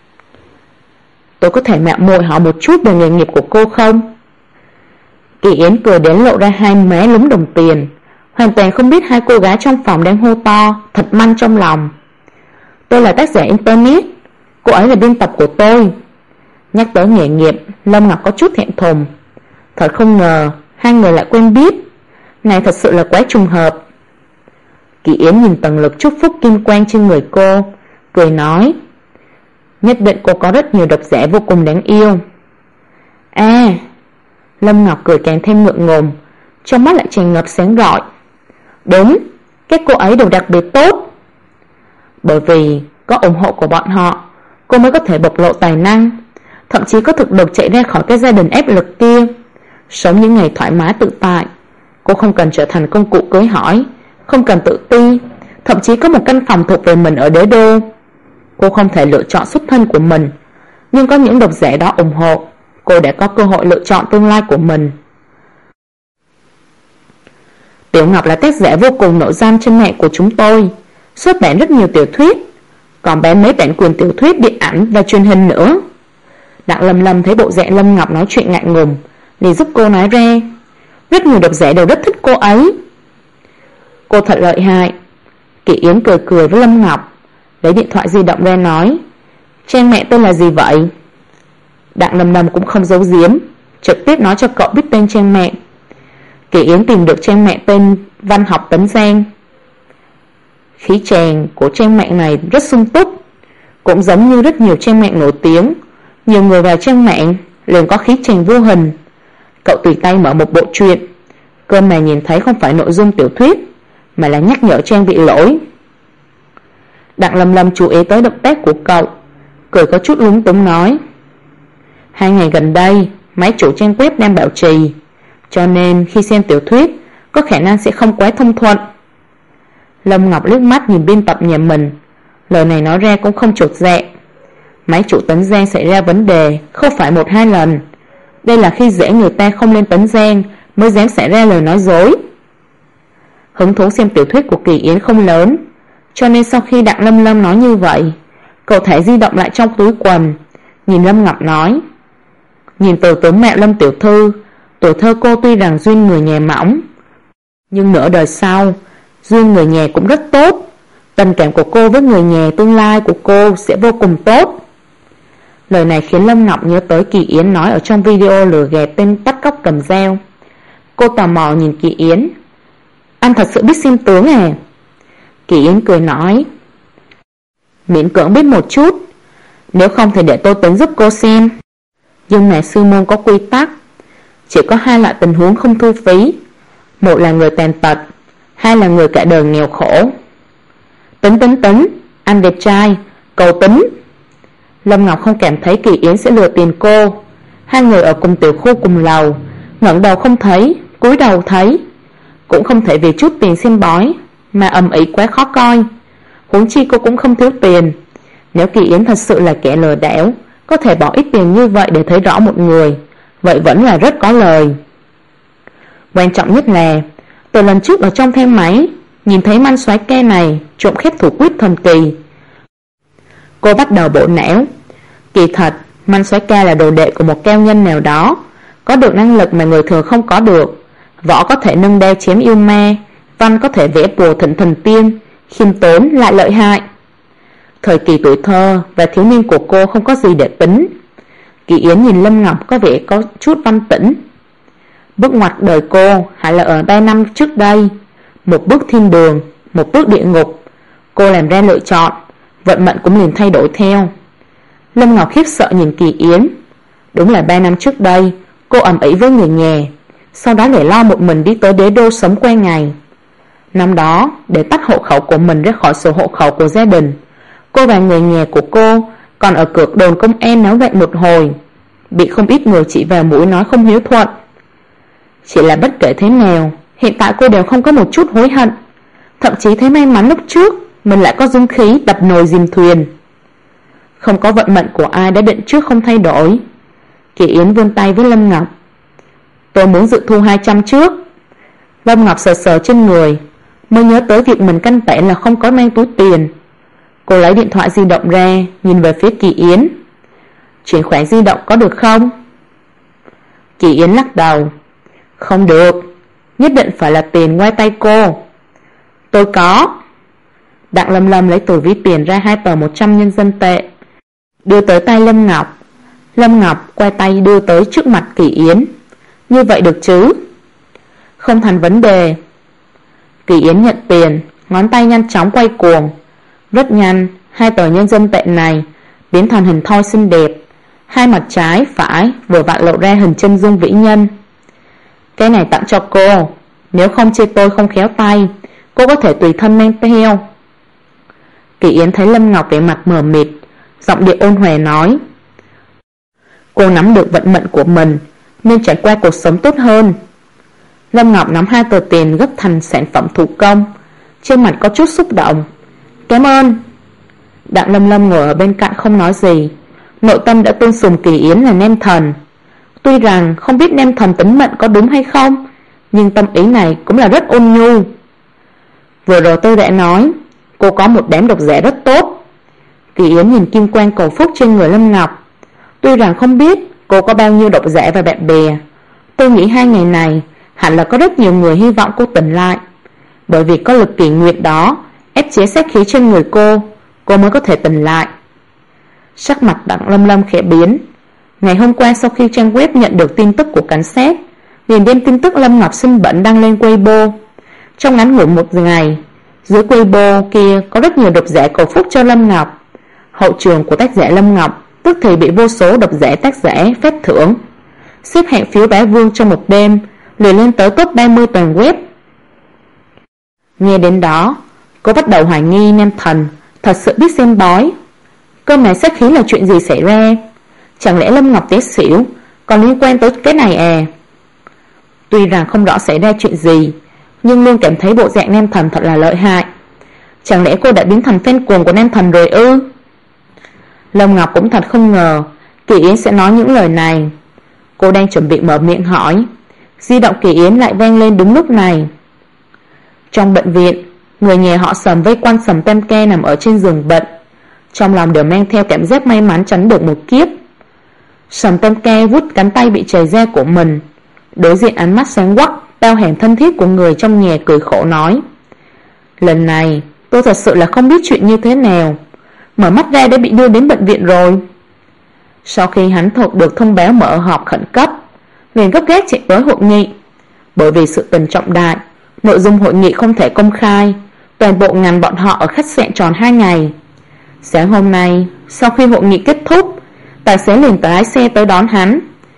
Speaker 1: Tôi có thể mạo muội hỏi một chút về nghề nghiệp của cô không? Kỳ Yến cười đến lộ ra hai má lúm đồng tiền, hoàn toàn không biết hai cô gái trong phòng đang hô to, thật manh trong lòng. Tôi là tác giả internet, cô ấy là biên tập của tôi. Nhắc tới nghề nghiệp, Lâm Ngọc có chút thẹn thùng. Thật không ngờ hai người lại quen biết. Này thật sự là quá trùng hợp. Kỳ Yến nhìn tầng lực chúc phúc kim quang trên người cô, cười nói: Nhất định cô có rất nhiều độc giả vô cùng đáng yêu. Lâm Ngọc cười càng thêm ngượng ngùng, trong mắt lại tràn ngập sáng rọi. Đúng, các cô ấy đều đặc biệt tốt. Bởi vì có ủng hộ của bọn họ, cô mới có thể bộc lộ tài năng, thậm chí có thực lực chạy ra khỏi cái gia đình áp lực kia, sống những ngày thoải mái tự tại. Cô không cần trở thành công cụ cưới hỏi, không cần tự ti, thậm chí có một căn phòng thuộc về mình ở đế đô. Cô không thể lựa chọn xuất thân của mình, nhưng có những độc giả đó ủng hộ, cô đã có cơ hội lựa chọn tương lai của mình. Tiểu Ngọc là tác giả vô cùng nổi danh trên mạng của chúng tôi, xuất bản rất nhiều tiểu thuyết, còn bán mấy bản quyền tiểu thuyết, điện ảnh và truyền hình nữa. Đặng Lâm Lâm thấy bộ dạng Lâm Ngọc nói chuyện ngại ngùng, liền giúp cô nói ra. Rất nhiều độc giả đều rất thích cô ấy. Cô thật lợi hại. Kỳ Yến cười cười với Lâm Ngọc, lấy điện thoại di động ra nói, trang mẹ tên là gì vậy? Đặng Lâm Lâm cũng không giấu giếm, trực tiếp nói cho cậu biết tên trang mẹ. Kỳ Yến tìm được trang mẹ tên Văn học Tấn Giang. Khí chàng của trang mạng này rất sung túc, cũng giống như rất nhiều trang mạng nổi tiếng. Nhiều người vào trang mạng liền có khí chàng vô hình. Cậu tùy tay mở một bộ truyện, cơ mà nhìn thấy không phải nội dung tiểu thuyết, mà là nhắc nhở trang bị lỗi. Đặng Lâm Lâm chú ý tới động tác của cậu, cười có chút lúng túng nói, 2 ngày gần đây máy chủ trang web đang bảo trì, cho nên khi xem tiểu thuyết có khả năng sẽ không quá thông thuận. Lâm Ngọc liếc mắt nhìn biên tập nhà mình, lời này nói ra cũng không chột dạ. Máy chủ Tấn Giang xảy ra vấn đề không phải 1-2 lần, đây là khi dễ người ta không lên Tấn Giang mới dám xảy ra lời nói dối. Hứng thú xem tiểu thuyết của Kỳ Yến không lớn, cho nên sau khi Đặng Lâm Lâm nói như vậy, cậu thả di động lại trong túi quần, nhìn Lâm Ngọc nói, nhìn từ tướng mạo Lâm tiểu thư, tuổi thơ cô tuy rằng duyên người nhà mỏng, nhưng nửa đời sau duyên người nhà cũng rất tốt. Tình cảm của cô với người nhà tương lai của cô sẽ vô cùng tốt. Lời này khiến Lâm Ngọc nhớ tới Kỳ Yến nói ở trong video lừa gạt tên bắt cóc cầm dao. Cô tò mò nhìn Kỳ Yến, anh thật sự biết xem tướng à? Kỳ Yến cười nói, miễn cưỡng biết một chút, nếu không thì để tôi tính giúp cô xem. Nhưng mà sư môn có quy tắc, chỉ có 2 loại tình huống không thu phí, một là người tàn tật, 2 là người cả đời nghèo khổ. Tính, anh đẹp trai, cầu tính. Lâm Ngọc không cảm thấy Kỳ Yến sẽ lừa tiền cô. 2 người ở cùng tiểu khu cùng lầu, ngẩng đầu không thấy, cúi đầu thấy, cũng không thể vì chút tiền xem bói mà ầm ĩ quá khó coi. Huống chi cô cũng không thiếu tiền. Nếu Kỳ Yến thật sự là kẻ lừa đảo, có thể bỏ ít tiền như vậy để thấy rõ một người, vậy vẫn là rất có lời. Quan trọng nhất là từ lần trước ở trong thang máy nhìn thấy manh soái ca này trộm khép thủ quyết thần kỳ, cô bắt đầu bộ não. Kỳ thật manh soái ca là đồ đệ của một cao nhân nào đó, có được năng lực mà người thường không có được. Võ có thể nâng đao chém yêu ma, văn có thể vẽ bùa thỉnh thần tiên, khiêm tốn lại lợi hại. Thời kỳ tuổi thơ và thiếu niên của cô không có gì để tính. Kỳ Yến nhìn Lâm Ngọc có vẻ có chút văn tĩnh. Bước ngoặt đời cô hẳn là ở 3 năm trước đây, một bước thiên đường, một bước địa ngục. Cô làm ra lựa chọn, vận mệnh cũng liền thay đổi theo. Lâm Ngọc khiếp sợ nhìn Kỳ Yến. Đúng là 3 năm trước đây cô ầm ĩ với người nhà, sau đó để lo một mình đi tới đế đô sống qua ngày. Năm đó để tách hộ khẩu của mình ra khỏi sổ hộ khẩu của gia đình, cô và người nhà của cô còn ở cược đồn công an náo loạn một hồi, bị không ít người chỉ vào mũi nói không hiếu thuận. Chỉ là bất kể thế nào, hiện tại cô đều không có một chút hối hận, thậm chí thấy may mắn lúc trước mình lại có dũng khí đập nồi dìm thuyền. Không có vận mệnh của ai đã định trước không thay đổi. Kỳ Yến vươn tay với Lâm Ngọc, tôi muốn dự thu 200 trước. Lâm Ngọc sờ sờ trên người, mới nhớ tới việc mình căn bản là không có mang túi tiền. Cô lấy điện thoại di động ra, nhìn về phía Kỳ Yến, chuyển khoản di động có được không? Kỳ Yến lắc đầu, không được, nhất định phải là tiền ngoài tay cô. Tôi có. Đặng Lâm Lâm lấy từ ví tiền ra 2 tờ 100 nhân dân tệ, đưa tới tay Lâm Ngọc. Lâm Ngọc quay tay đưa tới trước mặt Kỳ Yến. Như vậy được chứ? Không thành vấn đề. Kỳ Yến nhận tiền, ngón tay nhanh chóng quay cuồng. Rất nhanh, 2 tờ nhân dân tệ này biến thành hình thoi xinh đẹp, 2 mặt trái phải vừa vặn lộ ra hình chân dung vĩ nhân. Cái này tặng cho cô, nếu không chê tôi không khéo tay, cô có thể tùy thân mang theo. Kỳ Yến thấy Lâm Ngọc vẻ mặt mờ mịt, giọng điệu ôn hòa nói, cô nắm được vận mệnh của mình nên trải qua cuộc sống tốt hơn. Lâm Ngọc nắm 2 tờ tiền gấp thành sản phẩm thủ công, trên mặt có chút xúc động. Cảm ơn. Đặng Lâm Lâm ngồi ở bên cạnh không nói gì, nội tâm đã tôn sùng Kỳ Yến là nem thần. Tuy rằng không biết nem thần tính mệnh có đúng hay không, nhưng tâm ý này cũng là rất ôn nhu. Vừa rồi tôi đã nói cô có một đám độc giả rất tốt. Kỳ Yến nhìn kim quang cầu phúc trên người Lâm Ngọc. Tuy rằng không biết cô có bao nhiêu độc giả và bạn bè, tôi nghĩ 2 ngày này hẳn là có rất nhiều người hy vọng cô tỉnh lại. Bởi vì có lực kỳ nguyệt đó ép chế sát khí trên người cô mới có thể tỉnh lại. Sắc mặt Đặng Lâm Lâm khẽ biến. Ngày hôm qua sau khi trang web nhận được tin tức của cảnh sát, liền đem tin tức Lâm Ngọc sinh bệnh đăng lên Weibo. Trong ngắn ngủi một ngày, dưới Weibo kia có rất nhiều độc giả cầu phúc cho Lâm Ngọc. Hậu trường của tác giả Lâm Ngọc tức thì bị vô số độc giả tác giả phép thưởng. Xếp hạng phiếu bá vương trong một đêm liền lên tới top 30 toàn web. Nghe đến đó, cô bắt đầu hoài nghi nem thần thật sự biết xem bói. Cơ mà sát khí là chuyện gì xảy ra? Chẳng lẽ Lâm Ngọc té xỉu còn liên quan tới cái này à? Tuy rằng không rõ xảy ra chuyện gì, nhưng luôn cảm thấy bộ dạng nem thần thật là lợi hại. Chẳng lẽ cô đã biến thành fan cuồng của nem thần rồi ư? Lâm Ngọc cũng thật không ngờ Kỳ Yến sẽ nói những lời này. Cô đang chuẩn bị mở miệng hỏi, di động Kỳ Yến lại vang lên đúng lúc này. Trong bệnh viện, người nhà họ Sầm vây quanh Sầm Tam Ke nằm ở trên giường bệnh, trong lòng đều mang theo cảm giác may mắn tránh được một kiếp. Sầm Tam Ke vuốt cánh tay bị chảy ra của mình, đối diện ánh mắt sáng quắc bao hàm thân thiết của người trong nhà, cười khổ nói: lần này tôi thật sự là không biết chuyện như thế nào, mở mắt ra đã bị đưa đến bệnh viện rồi. Sau khi hắn được thông báo mở họp khẩn cấp, liền gấp gáp chạy tới hội nghị. Bởi vì sự tình trọng đại, nội dung hội nghị không thể công khai, toàn bộ ngành bọn họ ở khách sạn tròn 2 ngày. Sáng hôm nay, sau khi hội nghị kết thúc, tài xế liền lái xe tới đón hắn.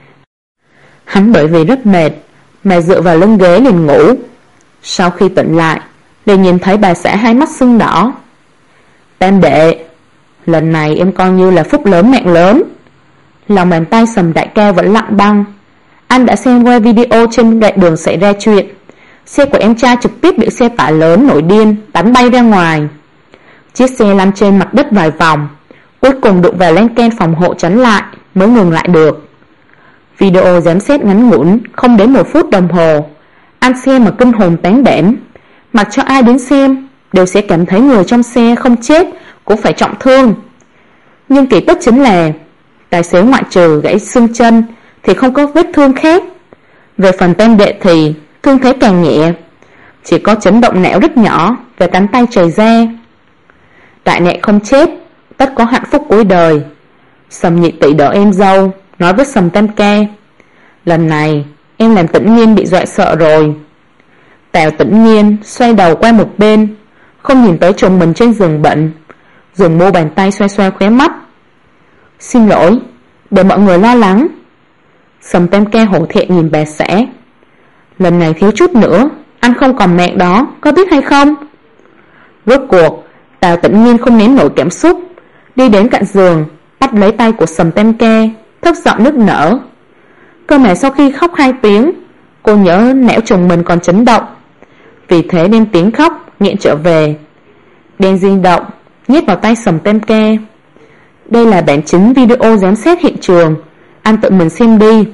Speaker 1: Hắn bởi vì rất mệt mà dựa vào lưng ghế liền ngủ. Sau khi tỉnh lại, liền nhìn thấy bà xã hai mắt sưng đỏ. Tam đệ, lần này em coi như là phúc lớn mạng lớn. Lòng bàn tay Sầm đại ca vẫn lặng băng. Anh đã xem qua video trên đại đường xảy ra chuyện. Xe của em trai trực tiếp bị xe tải lớn nổi điên bắn bay ra ngoài. Chiếc xe lăn trên mặt đất vài vòng, cuối cùng đụng vào lan can phòng hộ chắn lại mới ngừng lại được. Video giám sát ngắn ngủn không đến 1 phút đồng hồ. Anh xem mà kinh hồn tán đảm. Mặc cho ai đến xem đều sẽ cảm thấy người trong xe không chết cũng phải trọng thương. Nhưng kỳ tích chính là tài xế ngoại trừ gãy xương chân thì không có vết thương khác. Về phần tam đệ thì thương thế càng nhẹ, chỉ có chấn động não rất nhỏ và cánh tay chảy ra. Đại nạn không chết, tất có hạnh phúc cuối đời. Sầm nhị tỷ đỡ em dâu nói với Sầm tam ca: lần này em làm Tĩnh Nhiên bị dọa sợ rồi. Tào Tĩnh Nhiên xoay đầu qua một bên, không nhìn tới chồng mình trên giường bệnh, dùng mu bàn tay xoa xoa khóe mắt. Xin lỗi, để mọi người lo lắng. Sầm tam ca hổ thẹn nhìn bà xã. Lần này thiếu chút nữa anh không còn mạng đó, có biết hay không? Rốt cuộc Tào Tĩnh Nhiên không nén nổi cảm xúc, đi đến cạnh giường, bắt lấy tay của Sầm tam ca, thấp giọng nức nở. Cơ mà sau khi khóc 2 tiếng, cô nhớ não chồng mình còn chấn động, vì thế đem tiếng khóc nghẹn trở về. Đem di động nhét vào tay Sầm tam ca. Đây là bản chính video giám sát hiện trường, anh tự mình xem đi.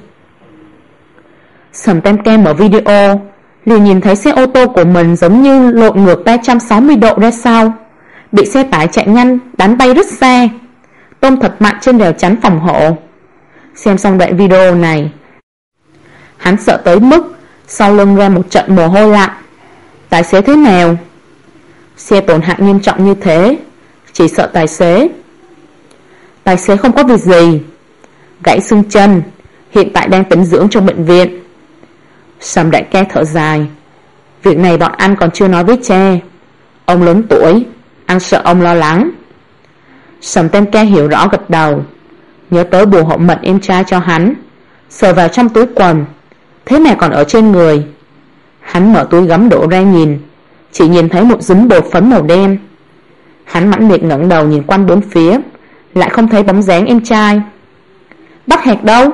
Speaker 1: Sầm tam ca mở video, liền nhìn thấy xe ô tô của mình giống như lộn ngược 360 độ ra sau, bị xe tải chạy nhanh đánh bay rất xa, tông thật mạnh trên rào chắn phòng hộ. Xem xong đoạn video này, hắn sợ tới mức sau lưng ra một trận mồ hôi lạnh. Tài xế thế nào? Xe tổn hại nghiêm trọng như thế, chỉ sợ tài xế không có việc gì, gãy xương chân, hiện tại đang tĩnh dưỡng trong bệnh viện. Sầm đại ca thở dài. Việc này bọn anh còn chưa nói với cha, ông lớn tuổi, anh sợ ông lo lắng. Sầm tam ca hiểu rõ gật đầu, nhớ tới bùa hộ mệnh em trai cho hắn, sờ vào trong túi quần, thế mà còn ở trên người. Hắn mở túi gấm đổ ra nhìn, chỉ nhìn thấy một dính bột phấn màu đen. Hắn mãnh liệt ngẩng đầu nhìn quanh bốn phía, lại không thấy bóng dáng em trai. Bắt Hạc đâu?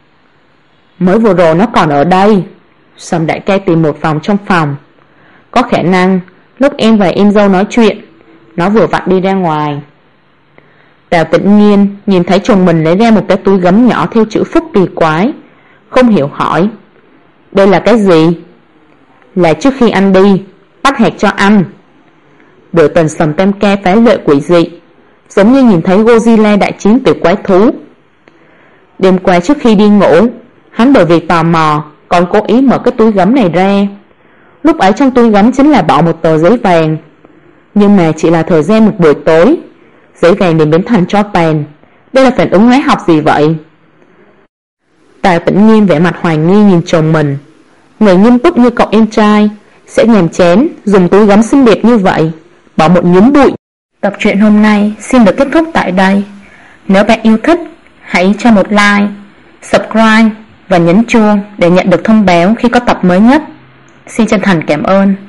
Speaker 1: Mới vừa rồi nó còn ở đây. Sầm đại ca tìm một vòng trong phòng. Có khả năng lúc em và em dâu nói chuyện, nó vừa vặn đi ra ngoài. Tào Tĩnh Nghiên nhìn thấy chồng mình lấy ra một cái túi gấm nhỏ theo chữ Phúc kỳ quái, không hiểu hỏi: đây là cái gì? Là trước khi anh đi, bắt hạt cho anh. Biểu tình Sầm Tam Ca phá lệ quỷ dị, giống như nhìn thấy Godzilla đại chiến từ quái thú. Đêm qua trước khi đi ngủ, hắn bởi vì tò mò còn cố ý mở cái túi gấm này ra. Lúc ấy trong túi gấm chính là bỏ một tờ giấy vàng, nhưng mà chỉ là thời gian một buổi tối, giấy vàng liền biến thành tro tàn. Đây là phản ứng hóa học gì vậy? Tào Tĩnh Nghiên vẻ mặt hoài nghi nhìn chồng mình. Người nghiêm túc như cậu em trai sẽ nhàm chán dùng túi gấm xinh đẹp như vậy bỏ một nhúm bụi. Tập truyện hôm nay xin được kết thúc tại đây. Nếu bạn yêu thích, hãy cho một like, subscribe và nhấn chuông để nhận được thông báo khi có tập mới nhất. Xin chân thành cảm ơn.